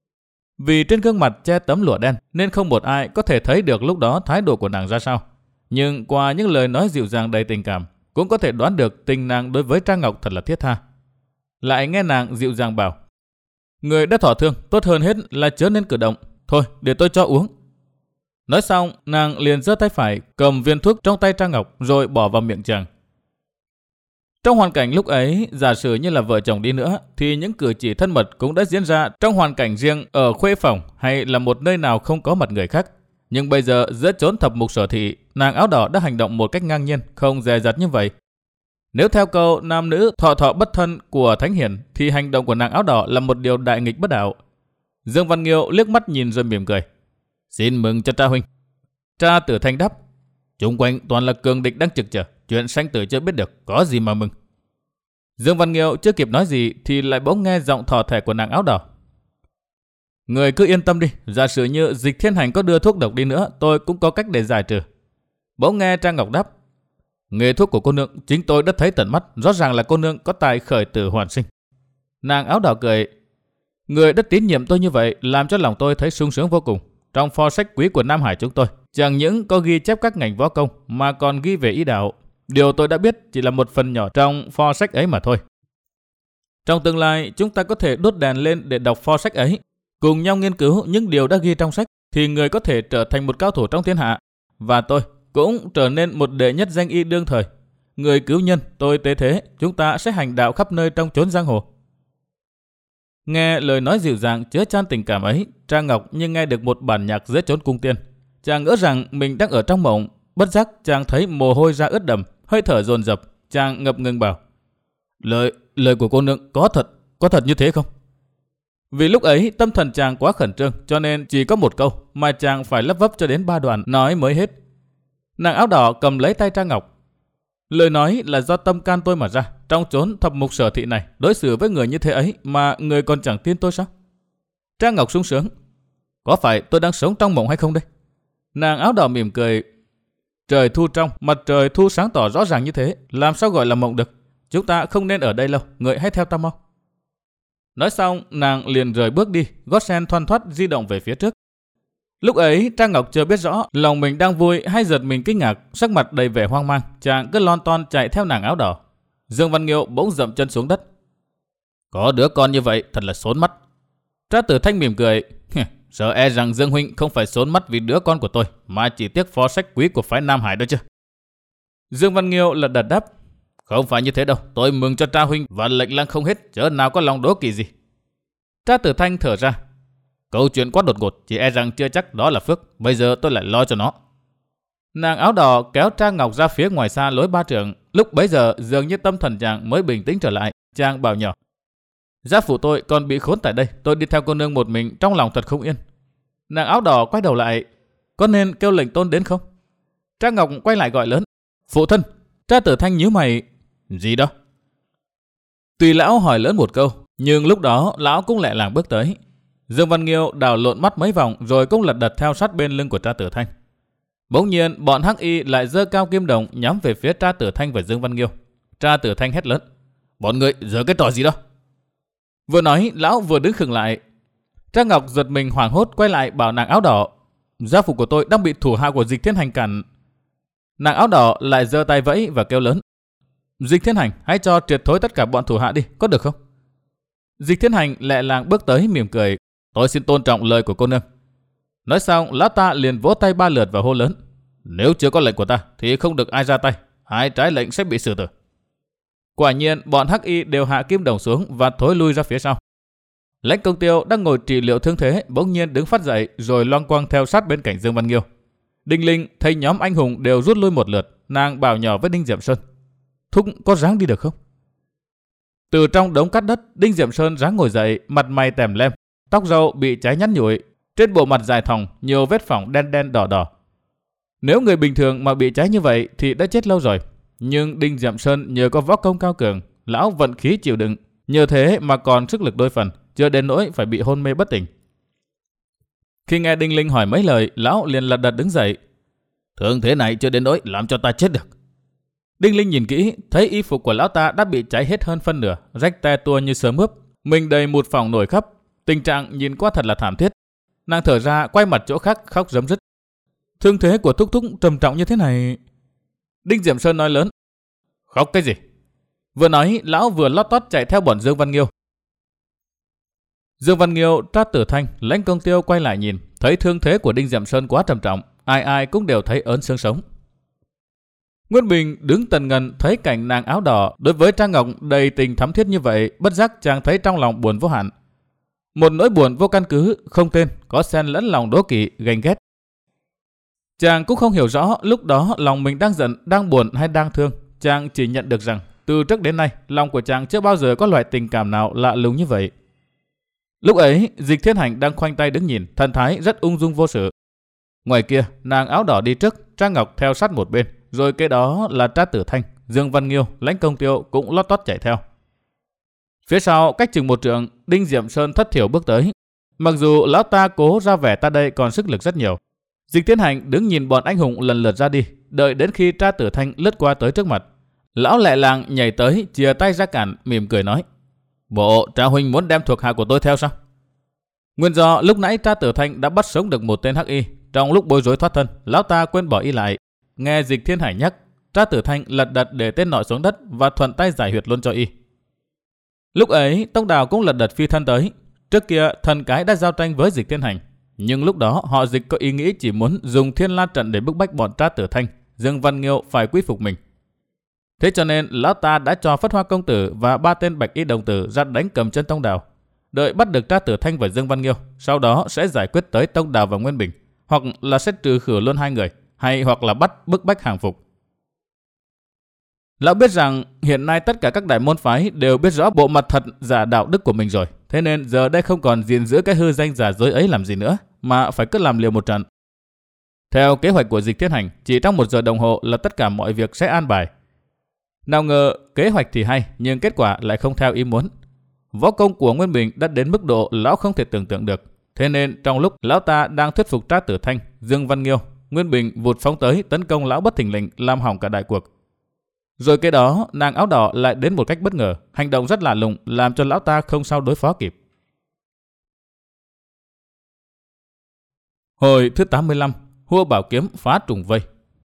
Vì trên gương mặt che tấm lụa đen nên không một ai có thể thấy được lúc đó thái độ của nàng ra sao. Nhưng qua những lời nói dịu dàng đầy tình cảm, cũng có thể đoán được tình nàng đối với Trang Ngọc thật là thiết tha. Lại nghe nàng dịu dàng bảo, người đã thọ thương, tốt hơn hết là chớ nên cử động. Thôi, để tôi cho uống. Nói xong, nàng liền giơ tay phải cầm viên thuốc trong tay Trang Ngọc rồi bỏ vào miệng chàng. Trong hoàn cảnh lúc ấy, giả sử như là vợ chồng đi nữa, thì những cử chỉ thân mật cũng đã diễn ra trong hoàn cảnh riêng ở khuê phòng hay là một nơi nào không có mặt người khác. Nhưng bây giờ giữa chốn thập mục sở thị, nàng áo đỏ đã hành động một cách ngang nhiên, không dè dặt như vậy. Nếu theo câu nam nữ thọ thọ bất thân của Thánh Hiền, thì hành động của nàng áo đỏ là một điều đại nghịch bất đạo. Dương Văn Nghiêu liếc mắt nhìn rồi mỉm cười. Xin mừng cho Tra huynh. Tra Tử Thanh đáp, chung quanh toàn là cường địch đang trực chờ, chuyện sanh tử chưa biết được, có gì mà mừng. Dương Văn Nghiêu chưa kịp nói gì thì lại bỗng nghe giọng thỏ thẻ của nàng áo đỏ. Người cứ yên tâm đi, giả sử như Dịch Thiên Hành có đưa thuốc độc đi nữa, tôi cũng có cách để giải trừ. Bỗng nghe Trang Ngọc đáp, nghề thuốc của cô nương chính tôi đã thấy tận mắt, rõ ràng là cô nương có tài khởi tử hoàn sinh. Nàng áo đỏ cười, người đã tín nhiệm tôi như vậy làm cho lòng tôi thấy sung sướng vô cùng. Trong pho sách quý của Nam Hải chúng tôi, chẳng những có ghi chép các ngành võ công mà còn ghi về y đạo. Điều tôi đã biết chỉ là một phần nhỏ trong pho sách ấy mà thôi. Trong tương lai, chúng ta có thể đốt đèn lên để đọc pho sách ấy, cùng nhau nghiên cứu những điều đã ghi trong sách, thì người có thể trở thành một cao thủ trong thiên hạ. Và tôi cũng trở nên một đệ nhất danh y đương thời. Người cứu nhân, tôi tế thế, chúng ta sẽ hành đạo khắp nơi trong chốn giang hồ. Nghe lời nói dịu dàng chứa chan tình cảm ấy, Trang Ngọc như nghe được một bản nhạc giữa chốn cung tiên. Chàng ngỡ rằng mình đang ở trong mộng, bất giác chàng thấy mồ hôi ra ướt đầm, hơi thở dồn dập. Chàng ngập ngừng bảo, lời lời của cô nương có thật, có thật như thế không? Vì lúc ấy tâm thần chàng quá khẩn trương, cho nên chỉ có một câu mà chàng phải lấp vấp cho đến ba đoạn nói mới hết. Nàng áo đỏ cầm lấy tay Trang Ngọc. Lời nói là do tâm can tôi mà ra. Trong chốn thập mục sở thị này, đối xử với người như thế ấy mà người còn chẳng tin tôi sao? Trang Ngọc sung sướng, có phải tôi đang sống trong mộng hay không đây? Nàng áo đỏ mỉm cười, trời thu trong, mặt trời thu sáng tỏ rõ ràng như thế, làm sao gọi là mộng được? Chúng ta không nên ở đây lâu, người hãy theo ta mau. Nói xong, nàng liền rời bước đi, gót sen thoăn thoắt di động về phía trước. Lúc ấy, Trang Ngọc chưa biết rõ lòng mình đang vui hay giật mình kinh ngạc, sắc mặt đầy vẻ hoang mang, chàng cứ lon ton chạy theo nàng áo đỏ. Dương Văn Nghiêu bỗng dậm chân xuống đất. Có đứa con như vậy thật là xốn mắt. Trác Tử Thanh mỉm cười, sợ e rằng Dương huynh không phải xốn mắt vì đứa con của tôi, mà chỉ tiếc pho sách quý của phái Nam Hải đó chứ. Dương Văn Nghiêu lật đật đáp, không phải như thế đâu, tôi mừng cho Tra huynh và lệnh lăng không hết, chớ nào có lòng đố kỵ gì. Trác Tử Thanh thở ra, câu chuyện quá đột ngột, chỉ e rằng chưa chắc đó là phước, bây giờ tôi lại lo cho nó. Nàng áo đỏ kéo Trang Ngọc ra phía ngoài xa lối ba trượng. Lúc bấy giờ dường như tâm thần chàng mới bình tĩnh trở lại. Chàng bảo nhỏ, gia phụ tôi còn bị khốn tại đây, tôi đi theo cô nương một mình, trong lòng thật không yên. Nàng áo đỏ quay đầu lại, có nên kêu lệnh tôn đến không? Trang Ngọc quay lại gọi lớn, phụ thân. Trác Tử Thanh nhíu mày, gì đó? Tùy lão hỏi lớn một câu, nhưng lúc đó lão cũng lẹ làng bước tới. Dương Văn Nghiêu đảo lộn mắt mấy vòng rồi cũng lật đật theo sát bên lưng của Trác Tử Thanh. Bỗng nhiên bọn hắc y lại giơ cao kim đồng nhắm về phía Trác Tử Thanh và Dương Văn Nghiêu. Trác Tử Thanh hét lớn, bọn người giở cái trò gì đó? Vừa nói lão vừa đứng khựng lại. Trác Ngọc giật mình hoảng hốt quay lại bảo nàng áo đỏ, gia phụ của tôi đang bị thủ hạ của Dịch Thiên Hành cản. Nàng áo đỏ lại giơ tay vẫy và kêu lớn, Dịch Thiên Hành, hãy cho triệt thối tất cả bọn thủ hạ đi, có được không? Dịch Thiên Hành lẹ làng bước tới mỉm cười, tôi xin tôn trọng lời của cô nương. Nói xong, lão ta liền vỗ tay ba lượt và hô lớn, nếu chưa có lệnh của ta thì không được ai ra tay, ai trái lệnh sẽ bị xử tử. Quả nhiên bọn hắc y đều hạ kim đồng xuống và thối lui ra phía sau. Lãnh Công Tiêu đang ngồi trị liệu thương thế bỗng nhiên đứng phát dậy rồi loang quang theo sát bên cạnh Dương Văn Nghiêu. Đinh Linh thấy nhóm anh hùng đều rút lui một lượt, nàng bảo nhỏ với Đinh Diệm Sơn, thúc có ráng đi được không? Từ trong đống cát đất, Đinh Diệm Sơn ráng ngồi dậy, mặt mày tèm lem, tóc râu bị cháy nhăn nhủi, trên bộ mặt dài thòng nhiều vết phỏng đen đen đỏ đỏ. Nếu người bình thường mà bị cháy như vậy thì đã chết lâu rồi, nhưng Đinh Diệm Sơn nhờ có võ công cao cường, lão vận khí chịu đựng, nhờ thế mà còn sức lực đôi phần, chưa đến nỗi phải bị hôn mê bất tỉnh. Khi nghe Đinh Linh hỏi mấy lời, lão liền lật đật đứng dậy. Thương thế này chưa đến nỗi làm cho ta chết được. Đinh Linh nhìn kỹ, thấy y phục của lão ta đã bị cháy hết hơn phân nửa, rách te tua như sớm ướp, mình đầy một phòng nổi khắp, tình trạng nhìn qua thật là thảm thiết. Nàng thở ra, quay mặt chỗ khác khóc rấm rứt. Thương thế của thúc thúc trầm trọng như thế này. Đinh Diệm Sơn nói lớn. Khóc cái gì? Vừa nói, lão vừa lót tót chạy theo bọn Dương Văn Nghiêu. Dương Văn Nghiêu, Trát Tử Thanh, Lãnh Công Tiêu quay lại nhìn, thấy thương thế của Đinh Diệm Sơn quá trầm trọng, ai ai cũng đều thấy ớn xương sống. Nguyên Bình đứng tần ngần thấy cảnh nàng áo đỏ đối với Trang Ngọc đầy tình thắm thiết như vậy, bất giác chàng thấy trong lòng buồn vô hạn. Một nỗi buồn vô căn cứ, không tên, có xen lẫn lòng đố kỵ, ganh ghét. Chàng cũng không hiểu rõ lúc đó lòng mình đang giận, đang buồn hay đang thương. Chàng chỉ nhận được rằng từ trước đến nay lòng của chàng chưa bao giờ có loại tình cảm nào lạ lùng như vậy. Lúc ấy Dịch Thiên Hành đang khoanh tay đứng nhìn, thần thái rất ung dung vô sự. Ngoài kia nàng áo đỏ đi trước, Trang Ngọc theo sát một bên, rồi kế đó là Trát Tử Thanh, Dương Văn Nghiêu, Lãnh Công Tiêu cũng lót tót chạy theo. Phía sau cách chừng một trượng, Đinh Diệm Sơn thất thiểu bước tới. Mặc dù lão ta cố ra vẻ ta đây còn sức lực rất nhiều. Dịch Thiên Hành đứng nhìn bọn anh hùng lần lượt ra đi, đợi đến khi Trát Tử Thanh lướt qua tới trước mặt, lão lẹ làng nhảy tới, chìa tay ra cản, mỉm cười nói: Bộ Trà huynh muốn đem thuộc hạ của tôi theo sao? Nguyên do lúc nãy Trát Tử Thanh đã bắt sống được một tên hắc y, trong lúc bối rối thoát thân, lão ta quên bỏ y lại. Nghe Dịch Thiên Hành nhắc, Trát Tử Thanh lật đật để tên nọ xuống đất và thuận tay giải huyệt luôn cho y. Lúc ấy Tông Đào cũng lật đật phi thân tới. Trước kia thần cái đã giao tranh với Dịch Thiên Hành, nhưng lúc đó họ Dịch có ý nghĩ chỉ muốn dùng Thiên La trận để bức bách bọn Trát Tử Thanh, Dương Văn Nghiêu phải quy phục mình. Thế cho nên lão ta đã cho Phất Hoa công tử và ba tên bạch y đồng tử ra đánh cầm chân Tông Đào, đợi bắt được Trát Tử Thanh và Dương Văn Nghiêu, sau đó sẽ giải quyết tới Tông Đào và Nguyên Bình, hoặc là sẽ trừ khử luôn hai người, hay hoặc là bắt bức bách hàng phục. Lão biết rằng hiện nay tất cả các đại môn phái đều biết rõ bộ mặt thật giả đạo đức của mình rồi, thế nên giờ đây không còn gìn giữ cái hư danh giả dối ấy làm gì nữa, mà phải cứ làm liều một trận. Theo kế hoạch của Dịch Thiên Hành, chỉ trong một giờ đồng hồ là tất cả mọi việc sẽ an bài. Nào ngờ kế hoạch thì hay, nhưng kết quả lại không theo ý muốn. Võ công của Nguyên Bình đã đến mức độ lão không thể tưởng tượng được. Thế nên trong lúc lão ta đang thuyết phục Trát Tử Thanh, Dương Văn Nghiêu, Nguyên Bình vụt phóng tới tấn công lão bất thình lình, làm hỏng cả đại cuộc. Rồi cái đó nàng áo đỏ lại đến một cách bất ngờ, hành động rất lạ lùng, làm cho lão ta không sao đối phó kịp. Hồi thứ tám mươi lăm, Hua Bảo Kiếm phá trùng vây.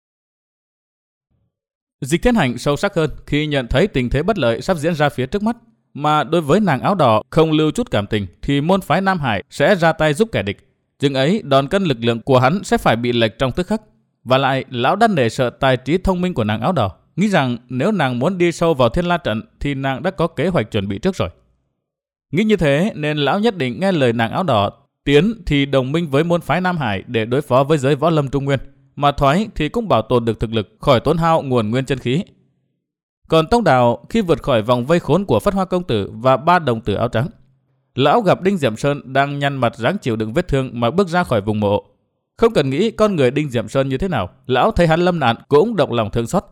Dịch Thiên Hành sâu sắc hơn khi nhận thấy tình thế bất lợi sắp diễn ra phía trước mắt, mà đối với nàng áo đỏ không lưu chút cảm tình thì môn phái Nam Hải sẽ ra tay giúp kẻ địch. Chừng ấy đòn cân lực lượng của hắn sẽ phải bị lệch trong tức khắc. Và lại lão đã nể sợ tài trí thông minh của nàng áo đỏ, nghĩ rằng nếu nàng muốn đi sâu vào Thiên La trận thì nàng đã có kế hoạch chuẩn bị trước rồi. Nghĩ như thế nên lão nhất định nghe lời nàng áo đỏ, tiến thì đồng minh với môn phái Nam Hải để đối phó với giới võ lâm Trung Nguyên, mà thoái thì cũng bảo tồn được thực lực, khỏi tốn hao nguồn nguyên chân khí. Còn Tông Đào khi vượt khỏi vòng vây khốn của Phất Hoa công tử và ba đồng tử áo trắng, lão gặp Đinh Diệm Sơn đang nhăn mặt ráng chịu đựng vết thương mà bước ra khỏi vùng mộ. Không cần nghĩ con người Đinh Diệm Sơn như thế nào, lão thấy hắn lâm nạn cũng động lòng thương xót.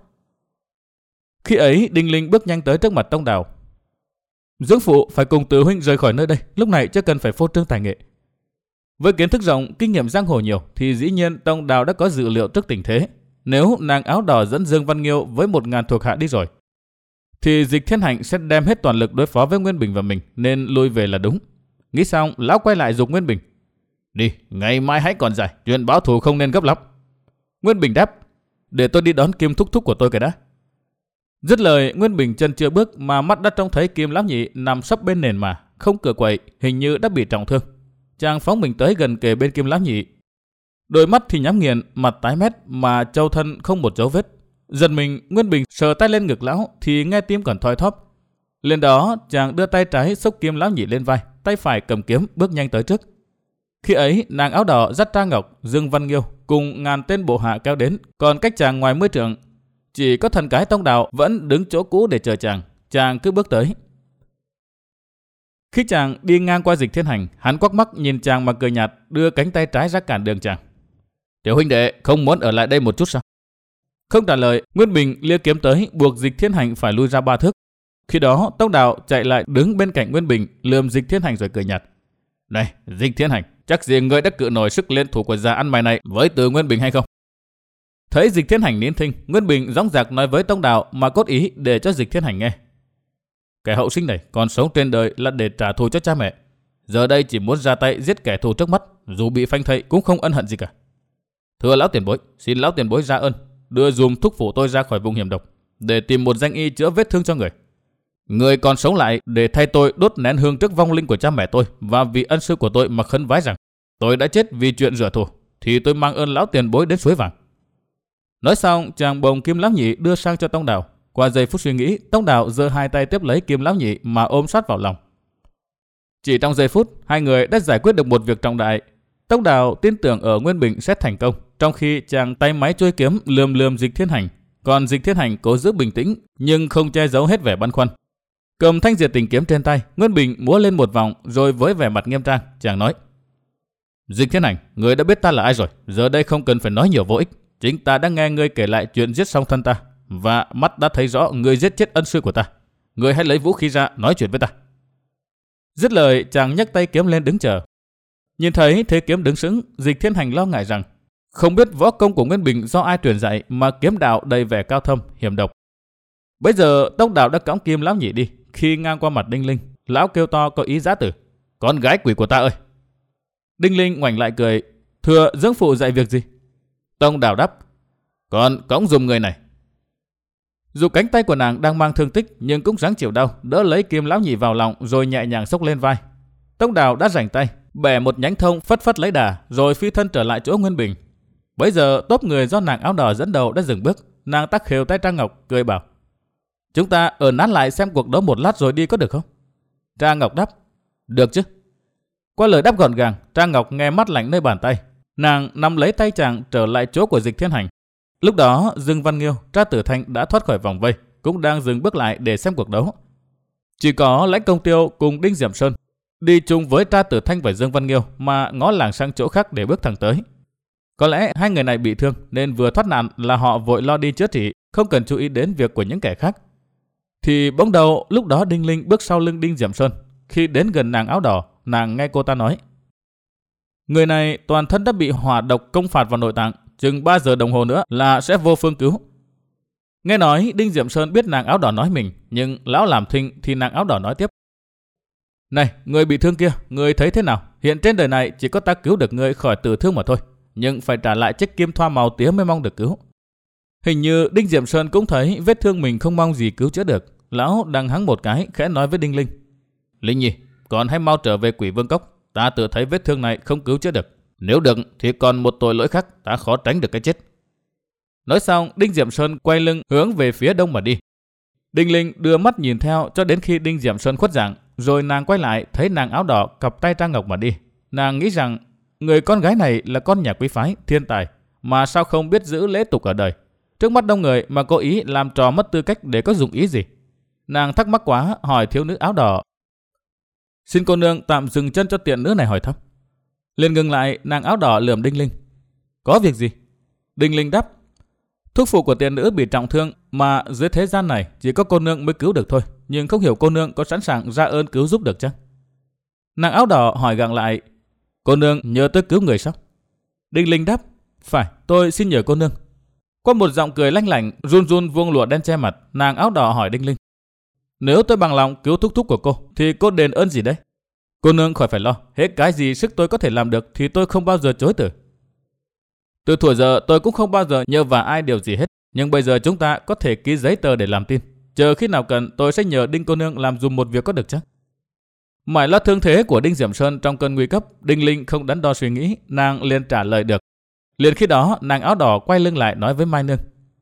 Khi ấy Đinh Linh bước nhanh tới trước mặt Tông Đào. Dưỡng phụ phải cùng Từ huynh rời khỏi nơi đây, lúc này chưa cần phải phô trương tài nghệ. Với kiến thức rộng, kinh nghiệm giang hồ nhiều thì dĩ nhiên Tông Đào đã có dự liệu trước tình thế. Nếu nàng áo đỏ dẫn Dương Văn Nghiêu với một ngàn thuộc hạ đi rồi, thì Dịch Thiên Hành sẽ đem hết toàn lực đối phó với Nguyên Bình và mình, nên lui về là đúng. Nghĩ xong, lão quay lại giục Nguyên Bình: Đi, ngày mai hãy còn dài, chuyện báo thù không nên gấp lắm. Nguyên Bình đáp: Để tôi đi đón Kim thúc thúc của tôi cái đã. Dứt lời, Nguyên Bình chân chưa bước mà mắt đã trông thấy Kim lão nhị nằm sấp bên nền mà, không cựa quậy, hình như đã bị trọng thương. Chàng phóng mình tới gần kề bên Kim lão nhị. Đôi mắt thì nhắm nghiền, mặt tái mét mà châu thân không một dấu vết. Giật mình, Nguyên Bình sờ tay lên ngực lão thì nghe tim còn thoi thóp. Lên đó, chàng đưa tay trái xốc Kim lão nhị lên vai, tay phải cầm kiếm bước nhanh tới trước. Khi ấy, nàng áo đỏ dắt Trang Ngọc, Dương Văn Nghiêu cùng ngàn tên bộ hạ kéo đến, còn cách chàng ngoài mươi trượng. Chỉ có thần cái Tông Đào vẫn đứng chỗ cũ để chờ chàng. Chàng cứ bước tới. Khi chàng đi ngang qua Dịch Thiên Hành, hắn quắc mắt nhìn chàng mà cười nhạt, đưa cánh tay trái ra cản đường chàng. Tiểu huynh đệ không muốn ở lại đây một chút sao? Không trả lời, Nguyên Bình lia kiếm tới, buộc Dịch Thiên Hành phải lui ra ba thước. Khi đó Tông Đào chạy lại đứng bên cạnh Nguyên Bình, lườm Dịch Thiên Hành rồi cười nhạt. Này, Dịch Thiên Hành, chắc gì ngươi đã cự nổi sức liên thủ của già ăn mày này với Từ Nguyên Bình hay không? Thấy Dịch Thiên Hành nín thinh, Nguyên Bình dõng dạc nói với Tông Đào mà cốt ý để cho Dịch Thiên Hành nghe. Kẻ hậu sinh này còn sống trên đời là để trả thù cho cha mẹ. Giờ đây chỉ muốn ra tay giết kẻ thù trước mắt, dù bị phanh thây cũng không ân hận gì cả. Thưa lão tiền bối, xin lão tiền bối ra ơn, đưa dùm thúc phụ tôi ra khỏi vùng hiểm độc, để tìm một danh y chữa vết thương cho người. Người còn sống lại để thay tôi đốt nén hương trước vong linh của cha mẹ tôi và vì ân sư của tôi mà khấn vái rằng tôi đã chết vì chuyện rửa thù, thì tôi mang ơn lão tiền bối đến suối vàng. Nói xong, chàng bồng Kim Lão Nhị đưa sang cho Tông Đào. Qua giây phút suy nghĩ, Tông Đào giơ hai tay tiếp lấy Kim Lão Nhị mà ôm sát vào lòng. Chỉ trong giây phút, hai người đã giải quyết được một việc trọng đại. Tông Đào tin tưởng ở Nguyên Bình sẽ thành công, trong khi chàng tay máy chuôi kiếm lườm lườm Dịch Thiên Hành, còn Dịch Thiên Hành cố giữ bình tĩnh nhưng không che giấu hết vẻ băn khoăn. Cầm thanh diệt tình kiếm trên tay, Nguyên Bình múa lên một vòng rồi với vẻ mặt nghiêm trang, chàng nói: Dịch Thiên Hành, người đã biết ta là ai rồi, giờ đây không cần phải nói nhiều vô ích. Chính ta đã nghe ngươi kể lại chuyện giết xong thân ta, và mắt đã thấy rõ ngươi giết chết ân sư của ta. Ngươi hãy lấy vũ khí ra nói chuyện với ta. Dứt lời, chàng nhấc tay kiếm lên đứng chờ. Nhìn thấy thế kiếm đứng sững, Dịch Thiên Hành lo ngại rằng không biết võ công của Nguyên Bình do ai truyền dạy mà kiếm đạo đầy vẻ cao thâm, hiểm độc. Bây giờ Tông Đào đã cõng Kim Lão Nhị đi, khi ngang qua mặt Đinh Linh, lão kêu to có ý giã tử: Con gái quỷ của ta ơi! Đinh Linh ngoảnh lại cười: Thưa dưỡng phụ dạy việc gì? Tông Đào đáp: Con cõng dùm người này. Dù cánh tay của nàng đang mang thương tích nhưng cũng ráng chịu đau, đỡ lấy Kim Lão Nhị vào lòng rồi nhẹ nhàng xốc lên vai. Tông Đào đã rảnh tay, bẻ một nhánh thông phất phất lấy đà rồi phi thân trở lại chỗ Nguyên Bình. Bấy giờ tốp người do nàng áo đỏ dẫn đầu đã dừng bước. Nàng tắc khều tay Trang Ngọc cười bảo: Chúng ta ở nán lại xem cuộc đấu một lát rồi đi có được không? Trang Ngọc đáp: Được chứ. Qua lời đáp gọn gàng, Trang Ngọc nghe mắt lạnh nơi bàn tay. Nàng nắm lấy tay chàng trở lại chỗ của Dịch Thiên Hành. Lúc đó Dương Văn Nghiêu, Tra Tử Thanh đã thoát khỏi vòng vây, cũng đang dừng bước lại để xem cuộc đấu. Chỉ có Lãnh Công Tiêu cùng Đinh Diệm Sơn đi chung với Tra Tử Thanh và Dương Văn Nghiêu mà ngó lảng sang chỗ khác để bước thẳng tới. Có lẽ hai người này bị thương nên vừa thoát nạn là họ vội lo đi chữa trị, không cần chú ý đến việc của những kẻ khác. Thì bỗng đầu lúc đó Đinh Linh bước sau lưng Đinh Diệm Sơn. Khi đến gần nàng áo đỏ, nàng nghe cô ta nói: Người này toàn thân đã bị hỏa độc công phạt vào nội tạng, chừng ba giờ đồng hồ nữa là sẽ vô phương cứu. Nghe nói Đinh Diệm Sơn biết nàng áo đỏ nói mình, nhưng lão làm thinh thì nàng áo đỏ nói tiếp: Này, người bị thương kia, người thấy thế nào? Hiện trên đời này chỉ có ta cứu được người khỏi tử thương mà thôi, nhưng phải trả lại chiếc kim thoa màu tía mới mong được cứu. Hình như Đinh Diệm Sơn cũng thấy vết thương mình không mong gì cứu chữa được. Lão đằng hắng một cái, khẽ nói với Đinh Linh: Linh Nhi, còn hãy mau trở về Quỷ Vương Cốc. Ta tự thấy vết thương này không cứu chữa được. Nếu được thì còn một tội lỗi khác, ta khó tránh được cái chết. Nói xong, Đinh Diệm Sơn quay lưng hướng về phía đông mà đi. Đinh Linh đưa mắt nhìn theo cho đến khi Đinh Diệm Sơn khuất dạng, rồi nàng quay lại thấy nàng áo đỏ cặp tay Trang Ngọc mà đi. Nàng nghĩ rằng người con gái này là con nhà quý phái, thiên tài, mà sao không biết giữ lễ tục ở đời. Trước mắt đông người mà cố ý làm trò mất tư cách để có dụng ý gì. Nàng thắc mắc quá, hỏi thiếu nữ áo đỏ: Xin cô nương tạm dừng chân cho tiện nữ này hỏi thăm. Liền ngừng lại, nàng áo đỏ lườm Đinh Linh: Có việc gì? Đinh Linh đáp: Thúc phụ của tiện nữ bị trọng thương, mà dưới thế gian này chỉ có cô nương mới cứu được thôi, nhưng không hiểu cô nương có sẵn sàng ra ơn cứu giúp được chăng? Nàng áo đỏ hỏi gặng lại: Cô nương nhờ tôi cứu người sao? Đinh Linh đáp: Phải, tôi xin nhờ cô nương. Qua một giọng cười lanh lảnh, run run vuông lụa đen che mặt, nàng áo đỏ hỏi Đinh Linh: Nếu tôi bằng lòng cứu thúc thúc của cô, thì cô đền ơn gì đấy? Cô nương khỏi phải lo, hết cái gì sức tôi có thể làm được thì tôi không bao giờ chối từ. Từ thuở giờ tôi cũng không bao giờ nhờ vả ai điều gì hết, nhưng bây giờ chúng ta có thể ký giấy tờ để làm tin. Chờ khi nào cần tôi sẽ nhờ Đinh cô nương làm dùm một việc có được chứ? Mãi lo thương thế của Đinh Diệm Sơn trong cơn nguy cấp, Đinh Linh không đắn đo suy nghĩ, nàng liền trả lời được. Liền khi đó nàng áo đỏ quay lưng lại nói với Mai Nương: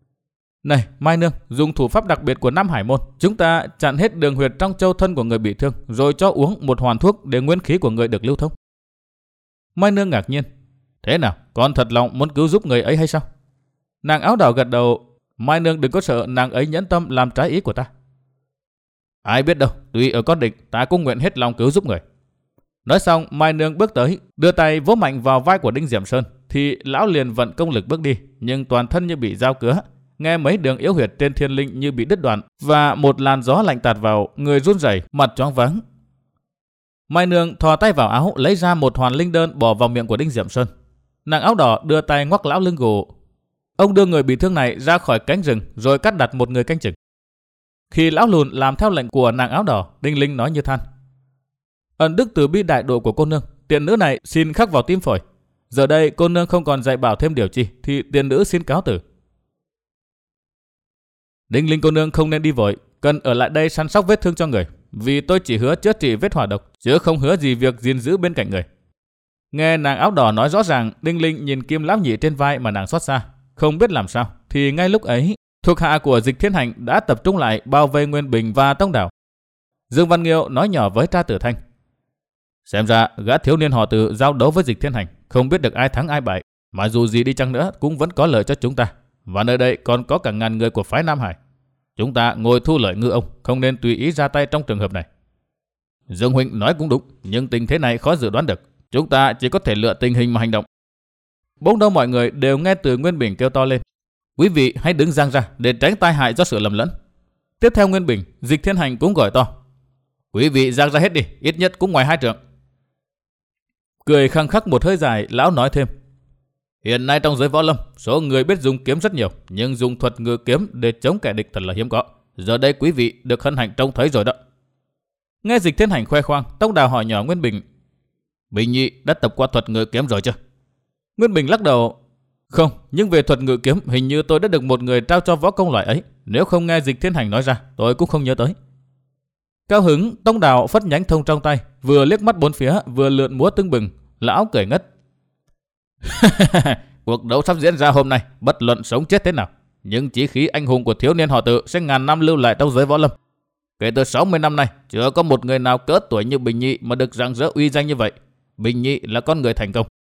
Này Mai Nương, dùng thủ pháp đặc biệt của Nam Hải Môn, chúng ta chặn hết đường huyệt trong châu thân của người bị thương, rồi cho uống một hoàn thuốc để nguyên khí của người được lưu thông. Mai Nương ngạc nhiên: Thế nào, con thật lòng muốn cứu giúp người ấy hay sao? Nàng áo đỏ gật đầu: Mai Nương đừng có sợ nàng ấy nhẫn tâm làm trái ý của ta. Ai biết đâu, tuy ở con địch, ta cũng nguyện hết lòng cứu giúp người. Nói xong, Mai Nương bước tới, đưa tay vỗ mạnh vào vai của Đinh Diệm Sơn, thì lão liền vận công lực bước đi, nhưng toàn thân như bị dao cứa. nghe mấy đường yếu huyệt trên thiên linh như bị đứt đoạn và một làn gió lạnh tạt vào, người run rẩy, mặt choáng váng. Mai Nương thò tay vào áo lấy ra một hoàn linh đơn bỏ vào miệng của Đinh Diệm Sơn. Nàng áo đỏ đưa tay ngoắc lão lưng gù. Ông đưa người bị thương này ra khỏi cánh rừng rồi cắt đặt một người canh chừng. Khi lão lùn làm theo lệnh của nàng áo đỏ, Đinh Linh nói như than: Ân đức từ bi đại độ của cô nương, tiện nữ này xin khắc vào tim phổi. Giờ đây cô nương không còn dạy bảo thêm điều chi thì tiện nữ xin cáo từ. Đinh Linh cô nương không nên đi vội, cần ở lại đây săn sóc vết thương cho người, vì tôi chỉ hứa chữa trị vết hỏa độc, chứ không hứa gì việc gìn giữ bên cạnh người. Nghe nàng áo đỏ nói rõ ràng, Đinh Linh nhìn Kim Lão Nhị trên vai mà nàng xót xa, không biết làm sao, thì ngay lúc ấy thuộc hạ của Dịch Thiên Hành đã tập trung lại bao vây Nguyên Bình và Tông Đào. Dương Văn Nghiêu nói nhỏ với Tra Tử Thanh: Xem ra gã thiếu niên họ Từ giao đấu với Dịch Thiên Hành, không biết được ai thắng ai bại, mà dù gì đi chăng nữa cũng vẫn có lợi cho chúng ta, và nơi đây còn có cả ngàn người của phái Nam Hải. Chúng ta ngồi thu lợi ngư ông, không nên tùy ý ra tay trong trường hợp này. Dương huynh nói cũng đúng, nhưng tình thế này khó dự đoán được, chúng ta chỉ có thể lựa tình hình mà hành động. Bỗng đâu mọi người đều nghe từ Nguyên Bình kêu to lên: Quý vị hãy đứng giang ra để tránh tai hại do sự lầm lẫn. Tiếp theo Nguyên Bình, Dịch Thiên Hành cũng gọi to: Quý vị giang ra hết đi, ít nhất cũng ngoài hai trượng. Cười khăng khắc một hơi dài, lão nói thêm: Hiện nay trong giới võ lâm, số người biết dùng kiếm rất nhiều, nhưng dùng thuật ngự kiếm để chống kẻ địch thật là hiếm có. Giờ đây quý vị được hân hạnh trông thấy rồi đó. Nghe Dịch Thiên Hành khoe khoang, Tông Đào hỏi nhỏ Nguyên Bình: Bình Nhị đã tập qua thuật ngự kiếm rồi chưa? Nguyên Bình lắc đầu: Không, nhưng về thuật ngự kiếm hình như tôi đã được một người trao cho võ công loại ấy. Nếu không nghe Dịch Thiên Hành nói ra, tôi cũng không nhớ tới. Cao hứng, Tông Đào phất nhánh thông trong tay, vừa liếc mắt bốn phía, vừa lượn múa tưng bừng. Lão cười ngất: Cuộc đấu sắp diễn ra hôm nay, bất luận sống chết thế nào, nhưng chí khí anh hùng của thiếu niên họ Từ sẽ ngàn năm lưu lại trong giới võ lâm. Kể từ sáu mươi năm nay, chưa có một người nào cỡ tuổi như Bình Nhị mà được rạng rỡ uy danh như vậy. Bình Nhị là con người thành công.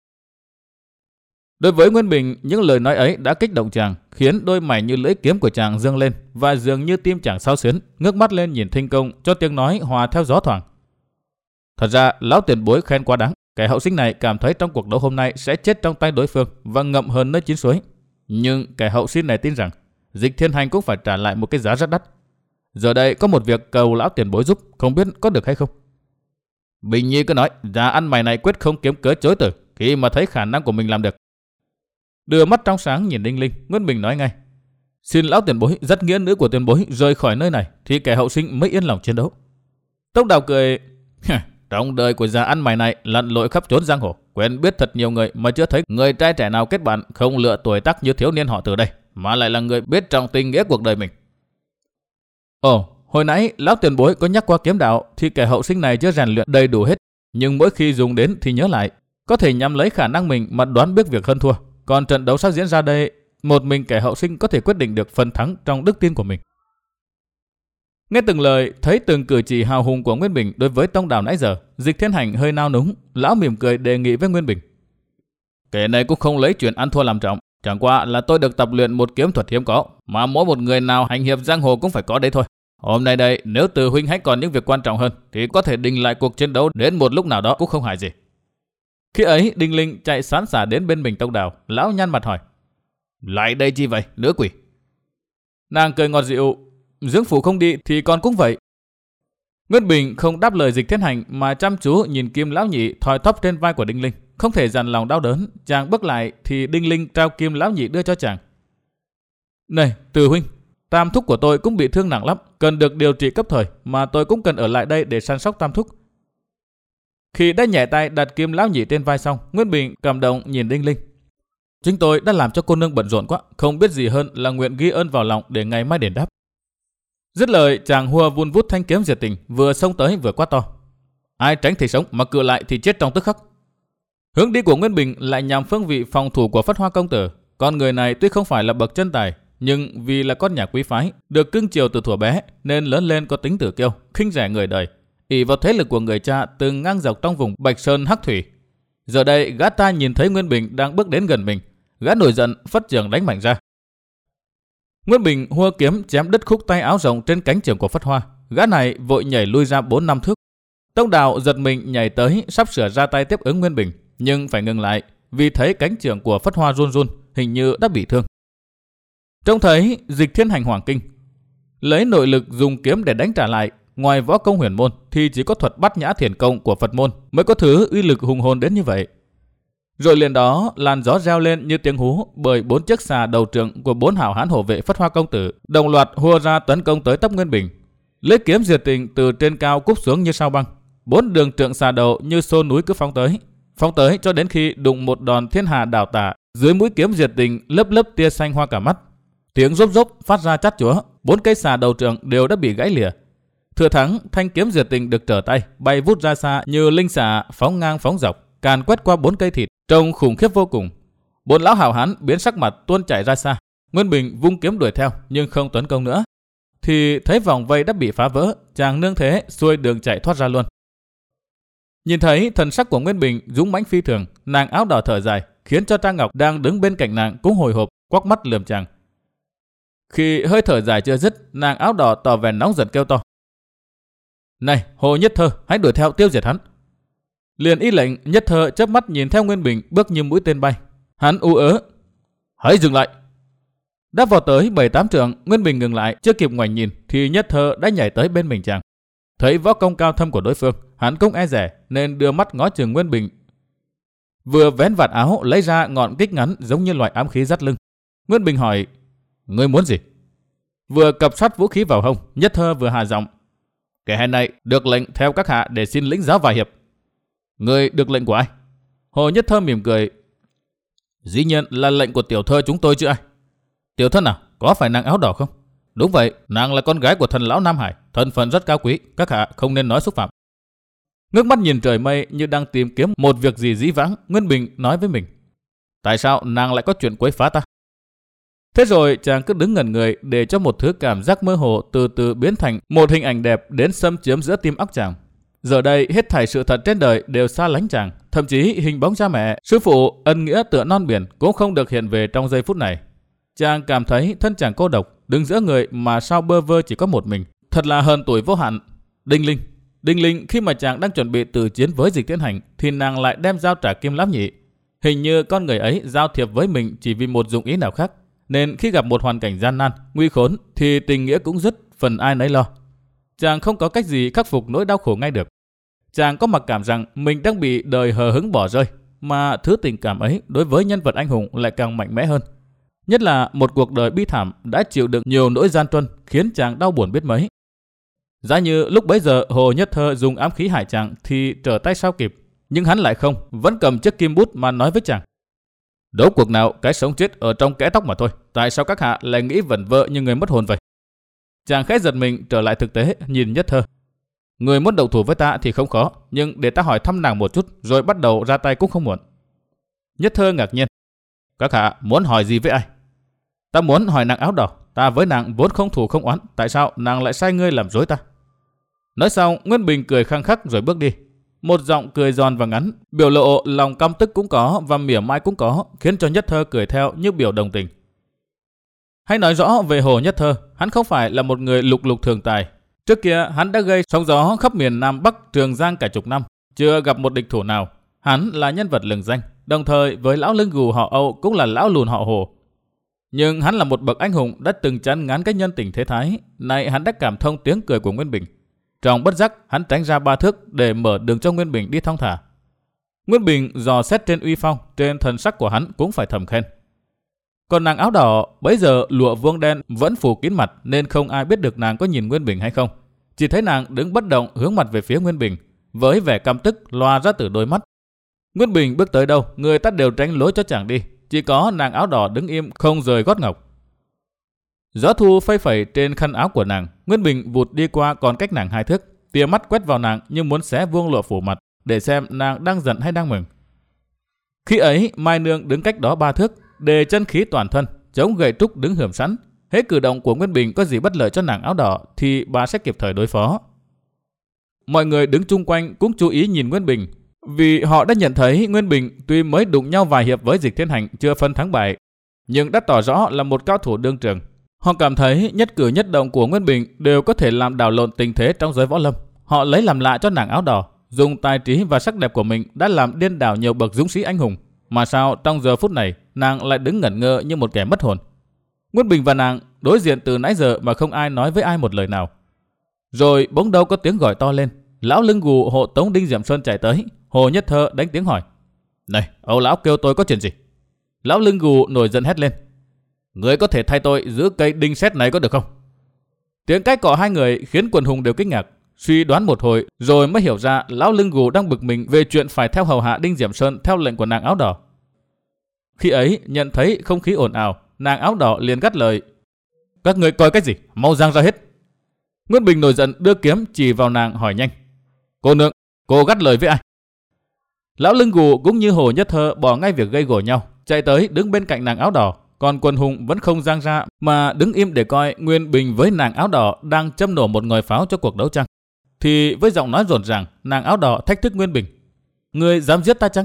Đối với Nguyên Bình, những lời nói ấy đã kích động chàng, khiến đôi mày như lưỡi kiếm của chàng dương lên, và dường như tim chàng xao xuyến, ngước mắt lên nhìn Thinh Công cho tiếng nói hòa theo gió thoảng. Thật ra lão tiền bối khen quá đáng, kẻ hậu sinh này cảm thấy trong cuộc đấu hôm nay sẽ chết trong tay đối phương và ngậm hơn nơi chín suối. Nhưng kẻ hậu sinh này tin rằng Dịch Thiên Hành cũng phải trả lại một cái giá rất đắt. Giờ đây có một việc cầu lão tiền bối giúp, không biết có được hay không. Bình Nhi cứ nói, già ăn mày này quyết không kiếm cớ chối từ khi mà thấy khả năng của mình làm được. Đưa mắt trong sáng nhìn Đinh Linh, Nguyễn Bình nói ngay: Xin lão tiền bối dắt nghĩa nữ của tiền bối rời khỏi nơi này, thì kẻ hậu sinh mới yên lòng chiến đấu. Tông Đào cười: Trong đời của già ăn mày này lặn lội khắp trốn giang hồ, quen biết thật nhiều người mà chưa thấy người trai trẻ nào kết bạn không lựa tuổi tác như thiếu niên họ Từ đây, mà lại là người biết trọng tình nghĩa cuộc đời mình. Ồ, hồi nãy lão tiền bối có nhắc qua kiếm đạo, thì kẻ hậu sinh này chưa rèn luyện đầy đủ hết, nhưng mỗi khi dùng đến thì nhớ lại, có thể nhắm lấy khả năng mình mà đoán biết việc hơn thua. Còn trận đấu sắp diễn ra đây, một mình kẻ hậu sinh có thể quyết định được phần thắng trong đức tin của mình. Nghe từng lời, thấy từng cử chỉ hào hùng của Nguyên Bình đối với Tông Đào nãy giờ, Dịch Thiên Hành hơi nao núng, lão mỉm cười đề nghị với Nguyên Bình: Kẻ này cũng không lấy chuyện ăn thua làm trọng, chẳng qua là tôi được tập luyện một kiếm thuật hiếm có, mà mỗi một người nào hành hiệp giang hồ cũng phải có đấy thôi. Hôm nay đây, nếu Từ huynh hãy còn những việc quan trọng hơn, thì có thể đình lại cuộc chiến đấu đến một lúc nào đó cũng không hại gì. Khi ấy, Đinh Linh chạy sán sả đến bên mình Tông Đào, lão nhăn mặt hỏi: Lại đây chi vậy, nữ quỷ? Nàng cười ngọt dịu: Dưỡng phủ không đi thì con cũng vậy. Nguyên Bình không đáp lời Dịch Thiên Hành mà chăm chú nhìn Kim Lão Nhị thoi thóp trên vai của Đinh Linh, không thể dằn lòng đau đớn. Chàng bước lại thì Đinh Linh trao Kim Lão Nhị đưa cho chàng: Này Từ huynh, Tam thúc của tôi cũng bị thương nặng lắm, cần được điều trị cấp thời, mà tôi cũng cần ở lại đây để săn sóc Tam thúc. Khi đã nhẹ tay đặt Kim Lão Nhị trên vai xong, Nguyên Bình cảm động nhìn Đinh Linh: Chính tôi đã làm cho cô nương bận rộn quá, không biết gì hơn là nguyện ghi ơn vào lòng để ngày mai đền đáp. Dứt lời, chàng hùa vun vút thanh kiếm diệt tình, vừa xông tới vừa quát to: Ai tránh thì sống, mà cự lại thì chết trong tức khắc. Hướng đi của Nguyên Bình lại nhằm phương vị phòng thủ của Phất Hoa công tử. Con người này tuy không phải là bậc chân tài, nhưng vì là con nhà quý phái, được cưng chiều từ thuở bé, nên lớn lên có tính tử kiêu, khinh rẻ người đời, ỷ vào thế lực của người cha từng ngang dọc trong vùng Bạch Sơn Hắc Thủy. Giờ đây gã ta nhìn thấy Nguyên Bình đang bước đến gần mình, gã nổi giận phất trường đánh mạnh ra. Nguyên Bình hua kiếm chém đứt khúc tay áo rộng trên cánh trường của Phất Hoa, gã này vội nhảy lui ra bốn năm thước. Tông Đào giật mình nhảy tới, sắp sửa ra tay tiếp ứng Nguyên Bình, nhưng phải ngừng lại vì thấy cánh trường của Phất Hoa run run, hình như đã bị thương. Trông thấy Dịch Thiên Hành hoàng kinh, lấy nội lực dùng kiếm để đánh trả lại, ngoài võ công huyền môn thì chỉ có thuật Bát Nhã Thiền Công của Phật môn mới có thứ uy lực hùng hồn đến như vậy. Rồi liền đó, làn gió reo lên như tiếng hú, bởi bốn chiếc xà đầu trượng của bốn hảo hán hộ vệ Phất Hoa công tử đồng loạt hùa ra tấn công tới tấp Nguyên Bình. Lấy kiếm diệt tình từ trên cao cúp xuống như sao băng, bốn đường trượng xà đầu như xô núi cứ phóng tới, phóng tới cho đến khi đụng một đòn thiên hà đảo tả, dưới mũi kiếm diệt tình lớp lớp tia xanh hoa cả mắt. Tiếng rốp rốp phát ra chát chúa, bốn cây xà đầu trượng đều đã bị gãy lìa. Thừa thắng, thanh kiếm diệt tình được trở tay, bay vút ra xa như linh xà phóng ngang phóng dọc, càn quét qua bốn cây thịt, trông khủng khiếp vô cùng. Bốn lão hảo hán biến sắc mặt tuôn chảy ra xa. Nguyên Bình vung kiếm đuổi theo nhưng không tấn công nữa. Thì thấy vòng vây đã bị phá vỡ, chàng nương thế xuôi đường chạy thoát ra luôn. Nhìn thấy thần sắc của Nguyên Bình dũng mãnh phi thường, nàng áo đỏ thở dài, khiến cho Trang Ngọc đang đứng bên cạnh nàng cũng hồi hộp, quắc mắt lườm chàng. Khi hơi thở dài chưa dứt, nàng áo đỏ tỏ vẻ nóng giận kêu to: "Này, Hồ Nhất Thơ, hãy đuổi theo tiêu diệt hắn!" Liền y lệnh. Nhất Thơ chớp mắt nhìn theo Nguyên Bình bước như mũi tên bay. Hắn u ớ: "Hãy dừng lại!" Đã vào tới bảy tám trượng, Nguyên Bình ngừng lại, chưa kịp ngoảnh nhìn thì Nhất Thơ đã nhảy tới bên mình chàng. Thấy võ công cao thâm của đối phương, hắn cũng e dè nên đưa mắt ngó chừng Nguyên Bình. Vừa vén vạt áo lấy ra ngọn kích ngắn giống như loại ám khí dắt lưng. Nguyên Bình hỏi: "Ngươi muốn gì?" Vừa cập sát vũ khí vào hông, Nhất Thơ vừa hạ giọng: "Kẻ hèn này được lệnh theo các hạ để xin lĩnh giáo vài hiệp." "Ngươi được lệnh của ai?" Hồ Nhất Thơ mỉm cười: "Dĩ nhiên là lệnh của tiểu thơ chúng tôi chứ ai." "Tiểu thơ nào? Có phải nàng áo đỏ không?" "Đúng vậy, nàng là con gái của thần lão Nam Hải, thân phận rất cao quý, các hạ không nên nói xúc phạm." Ngước mắt nhìn trời mây như đang tìm kiếm một việc gì dĩ vãng, Nguyên Bình nói với mình: "Tại sao nàng lại có chuyện quấy phá ta?" Thế rồi chàng cứ đứng ngẩn người để cho một thứ cảm giác mơ hồ từ từ biến thành một hình ảnh đẹp đến xâm chiếm giữa tim óc chàng. Giờ đây hết thảy sự thật trên đời đều xa lánh chàng, thậm chí hình bóng cha mẹ, sư phụ, ân nghĩa tựa non biển cũng không được hiện về trong giây phút này. Chàng cảm thấy thân chàng cô độc, đứng giữa người mà sao bơ vơ chỉ có một mình, thật là hờn tuổi vô hạn. Đinh Linh, Đinh Linh khi mà chàng đang chuẩn bị tử chiến với Dịch Thiên Hành thì nàng lại đem dao trả kim lắm nhỉ. Hình như con người ấy giao thiệp với mình chỉ vì một dụng ý nào khác, nên khi gặp một hoàn cảnh gian nan, nguy khốn thì tình nghĩa cũng dứt, phần ai nấy lo. Chàng không có cách gì khắc phục nỗi đau khổ ngay được. Chàng có mặc cảm rằng mình đang bị đời hờ hững bỏ rơi, mà thứ tình cảm ấy đối với nhân vật anh hùng lại càng mạnh mẽ hơn. Nhất là một cuộc đời bi thảm đã chịu đựng nhiều nỗi gian truân khiến chàng đau buồn biết mấy. Giá như lúc bấy giờ Hồ Nhất Thơ dùng ám khí hại chàng thì trở tay sao kịp, nhưng hắn lại không, vẫn cầm chiếc kim bút mà nói với chàng: "Đấu cuộc nào cái sống chết ở trong kẽ tóc mà thôi, tại sao các hạ lại nghĩ vẩn vơ như người mất hồn vậy?" Chàng khẽ giật mình trở lại thực tế, nhìn Nhất Thơ: "Người muốn động thủ với ta thì không khó, nhưng để ta hỏi thăm nàng một chút rồi bắt đầu ra tay cũng không muộn." Nhất Thơ ngạc nhiên: "Các hạ muốn hỏi gì với ai?" "Ta muốn hỏi nàng áo đỏ, ta với nàng vốn không thù không oán, tại sao nàng lại sai ngươi làm dối ta?" Nói xong, Nguyên Bình cười khăng khắc rồi bước đi. Một giọng cười giòn và ngắn, biểu lộ lòng căm tức cũng có và mỉa mai cũng có, khiến cho Nhất Thơ cười theo như biểu đồng tình. Hãy nói rõ về Hồ Nhất Thơ, hắn không phải là một người lục lục thường tài. Trước kia hắn đã gây sóng gió khắp miền Nam Bắc Trường Giang cả chục năm, chưa gặp một địch thủ nào. Hắn là nhân vật lừng danh, đồng thời với lão lưng gù họ Âu cũng là lão lùn họ Hồ. Nhưng hắn là một bậc anh hùng đã từng chán ngán cái nhân tình thế thái, nay hắn đã cảm thông tiếng cười của Nguyên Bình. Trong bất giác, hắn tránh ra ba thước để mở đường cho Nguyên Bình đi thong thả. Nguyên Bình dò xét trên uy phong, trên thần sắc của hắn cũng phải thầm khen. Còn nàng áo đỏ, bấy giờ lụa vuông đen vẫn phủ kín mặt nên không ai biết được nàng có nhìn Nguyên Bình hay không. Chỉ thấy nàng đứng bất động hướng mặt về phía Nguyên Bình, với vẻ căm tức loa ra từ đôi mắt. Nguyên Bình bước tới đâu, người ta đều tránh lối cho chàng đi, chỉ có nàng áo đỏ đứng im không rời gót ngọc. Gió thu phây phẩy trên khăn áo của nàng, Nguyên Bình vụt đi qua còn cách nàng hai thước, tia mắt quét vào nàng như muốn xé vuông lụa phủ mặt để xem nàng đang giận hay đang mừng. Khi ấy Mai Nương đứng cách đó ba thước, đề chân khí toàn thân, chống gậy trúc đứng hưởng sẵn. Hễ cử động của Nguyên Bình có gì bất lợi cho nàng áo đỏ thì bà sẽ kịp thời đối phó. Mọi người đứng chung quanh cũng chú ý nhìn Nguyên Bình, vì họ đã nhận thấy Nguyên Bình tuy mới đụng nhau vài hiệp với Dịch Thiên Hành chưa phân thắng bại, nhưng đã tỏ rõ là một cao thủ đương trường. Họ cảm thấy nhất cử nhất động của Nguyên Bình đều có thể làm đảo lộn tình thế trong giới võ lâm. Họ lấy làm lạ cho nàng áo đỏ, dùng tài trí và sắc đẹp của mình đã làm điên đảo nhiều bậc dũng sĩ anh hùng, mà sao trong giờ phút này nàng lại đứng ngẩn ngơ như một kẻ mất hồn. Nguyên Bình và nàng đối diện từ nãy giờ mà không ai nói với ai một lời nào. Rồi bỗng đâu có tiếng gọi to lên. Lão lưng gù hộ tống Đinh Diệm Sơn chạy tới. Hồ Nhất Thơ đánh tiếng hỏi: "Này, Âu lão kêu tôi có chuyện gì?" Lão lưng gù nổi giận hét lên: "Người có thể thay tôi giữ cây đinh sét này có được không?" Tiếng cái cọ hai người khiến quần hùng đều kinh ngạc, suy đoán một hồi rồi mới hiểu ra lão lưng gù đang bực mình về chuyện phải theo hầu hạ Đinh Diệm Sơn theo lệnh của nàng áo đỏ. Khi ấy nhận thấy không khí ồn ào, nàng áo đỏ liền gắt lời: "Các người coi cái gì, mau giang ra hết." Nguyên Bình nổi giận đưa kiếm chỉ vào nàng hỏi nhanh: "Cô nương, cô gắt lời với ai?" Lão lưng gù cũng như Hồ Nhất Thơ bỏ ngay việc gây gổ nhau, chạy tới đứng bên cạnh nàng áo đỏ, còn quần hùng vẫn không giang ra mà đứng im để coi Nguyên Bình với nàng áo đỏ đang châm nổ một ngòi pháo cho cuộc đấu tranh. Thì với giọng nói rộn ràng, nàng áo đỏ thách thức Nguyên Bình: "Người dám giết ta chăng?"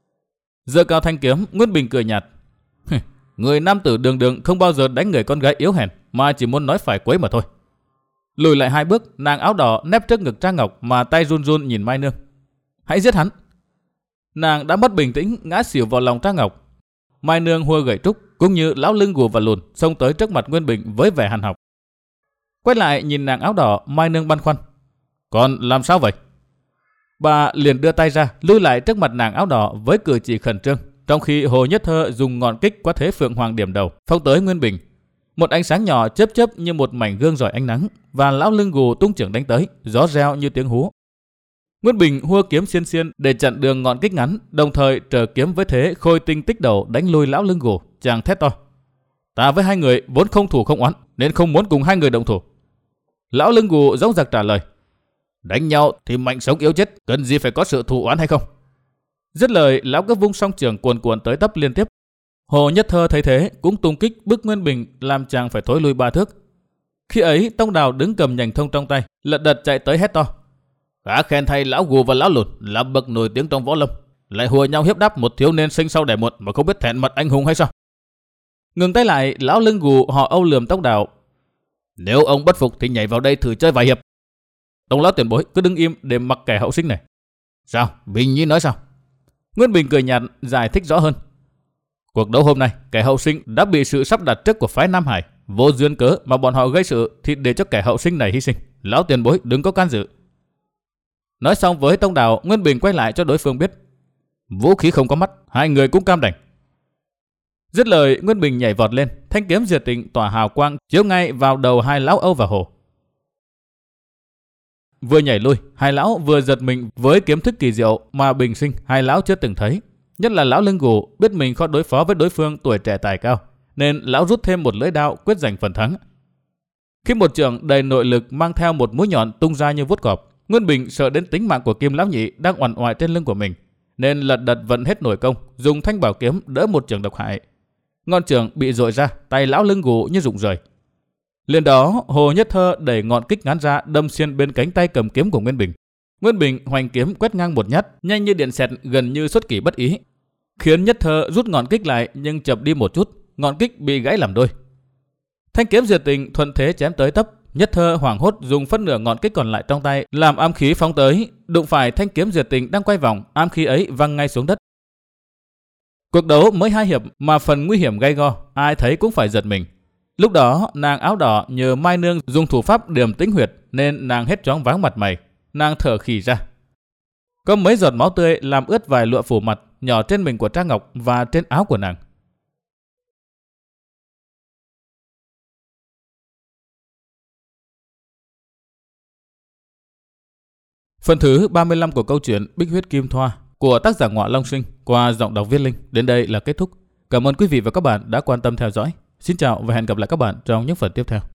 Giơ cao thanh kiếm, Nguyên Bình cười nhạt: "Người nam tử đường đường không bao giờ đánh người con gái yếu hèn, mà chỉ muốn nói phải quấy mà thôi." Lùi lại hai bước, nàng áo đỏ nép trước ngực Trang Ngọc mà tay run run nhìn Mai Nương: "Hãy giết hắn." Nàng đã mất bình tĩnh, ngã xỉu vào lòng Trang Ngọc. Mai Nương hua gậy trúc cũng như lão lưng gù và lùn xông tới trước mặt Nguyên Bình với vẻ hằn học. Quay lại nhìn nàng áo đỏ, Mai Nương băn khoăn: "Còn làm sao vậy?" Bà liền đưa tay ra lui lại trước mặt nàng áo đỏ với cử chỉ khẩn trương, trong khi Hồ Nhất Thơ dùng ngọn kích quá thế phượng hoàng điểm đầu phóng tới Nguyên Bình. Một ánh sáng nhỏ chớp chớp như một mảnh gương rọi ánh nắng, và lão lưng gù tung chưởng đánh tới, gió reo như tiếng hú. Nguyên Bình hua kiếm xiên xiên để chặn đường ngọn kích ngắn, đồng thời trở kiếm với thế khôi tinh tích đầu đánh lui lão lưng gù. Chàng thét to: "Ta với hai người vốn không thù không oán, nên không muốn cùng hai người động thủ." Lão lưng gù dõng dạc trả lời: "Đánh nhau thì mạnh sống yếu chết, cần gì phải có sự thù oán hay không?" Dứt lời, lão cứ vung song trường cuồn cuộn tới tấp liên tiếp. Hồ Nhất Thơ thấy thế cũng tung kích bức Nguyên Bình, làm chàng phải thối lui ba thước. Khi ấy Tông Đào đứng cầm nhành thông trong tay, lật đật chạy tới hét to: "Khá khen thay lão gù và lão lùn là bậc nổi tiếng trong võ lâm, lại hùa nhau hiếp đáp một thiếu niên sinh sau đẻ muộn mà không biết thẹn mặt anh hùng hay sao?" Ngừng tay lại, lão lưng gù họ Âu lườm Tông Đào: "Nếu ông bất phục thì nhảy vào đây thử chơi vài hiệp." Tông lão tiền bối cứ đứng im để mặc kẻ hậu sinh này. "Sao? Bình Nhi nói sao?" Nguyên Bình cười nhạt giải thích rõ hơn: "Cuộc đấu hôm nay, kẻ hậu sinh đã bị sự sắp đặt trước của phái Nam Hải, vô duyên cớ mà bọn họ gây sự thì để cho kẻ hậu sinh này hy sinh. Lão tiền bối đừng có can dự." Nói xong với Tông Đào, Nguyên Bình quay lại cho đối phương biết: "Vũ khí không có mắt, hai người cũng cam đành." Dứt lời, Nguyên Bình nhảy vọt lên, thanh kiếm diệt tình tỏa hào quang chiếu ngay vào đầu hai lão Âu và Hồ. Vừa nhảy lui, hai lão vừa giật mình với kiếm thức kỳ diệu mà bình sinh hai lão chưa từng thấy. Nhất là lão lưng gù biết mình khó đối phó với đối phương tuổi trẻ tài cao, nên lão rút thêm một lưỡi đao quyết giành phần thắng. Khi một chưởng đầy nội lực mang theo một mũi nhọn tung ra như vuốt cọp, Nguyên Bình sợ đến tính mạng của Kim lão nhị đang oằn oại trên lưng của mình, nên lật đật vận hết nội công, dùng thanh bảo kiếm đỡ một chưởng độc hại. Ngọn chưởng bị dội ra, tay lão lưng gù như rụng rời. Liền đó, Hồ Nhất Thơ đẩy ngọn kích ngắn ra đâm xuyên bên cánh tay cầm kiếm của Nguyên Bình. Nguyên Bình hoành kiếm quét ngang một nhát, nhanh như điện xẹt, gần như xuất kỳ bất ý, khiến Nhất Thơ rút ngọn kích lại nhưng chậm đi một chút, ngọn kích bị gãy làm đôi. Thanh kiếm diệt tình thuận thế chém tới tấp. Nhất Thơ hoảng hốt dùng phân nửa ngọn kích còn lại trong tay làm ám khí phóng tới, đụng phải thanh kiếm diệt tình đang quay vòng, ám khí ấy văng ngay xuống đất. Cuộc đấu mới hai hiệp mà phần nguy hiểm gay go, ai thấy cũng phải giật mình. Lúc đó nàng áo đỏ nhờ Mai Nương dùng thủ pháp điểm tĩnh huyệt nên nàng hết choáng váng mặt mày, nàng thở khì ra. Có mấy giọt máu tươi làm ướt vài lụa phủ mặt nhỏ trên mình của Trang Ngọc và trên áo của nàng. Phần thứ ba mươi lăm của câu chuyện Bích Huyết Kim Thoa của tác giả Ngọa Long Sinh qua giọng đọc Viết Linh đến đây là kết thúc. Cảm ơn quý vị và các bạn đã quan tâm theo dõi. Xin chào và hẹn gặp lại các bạn trong những phần tiếp theo.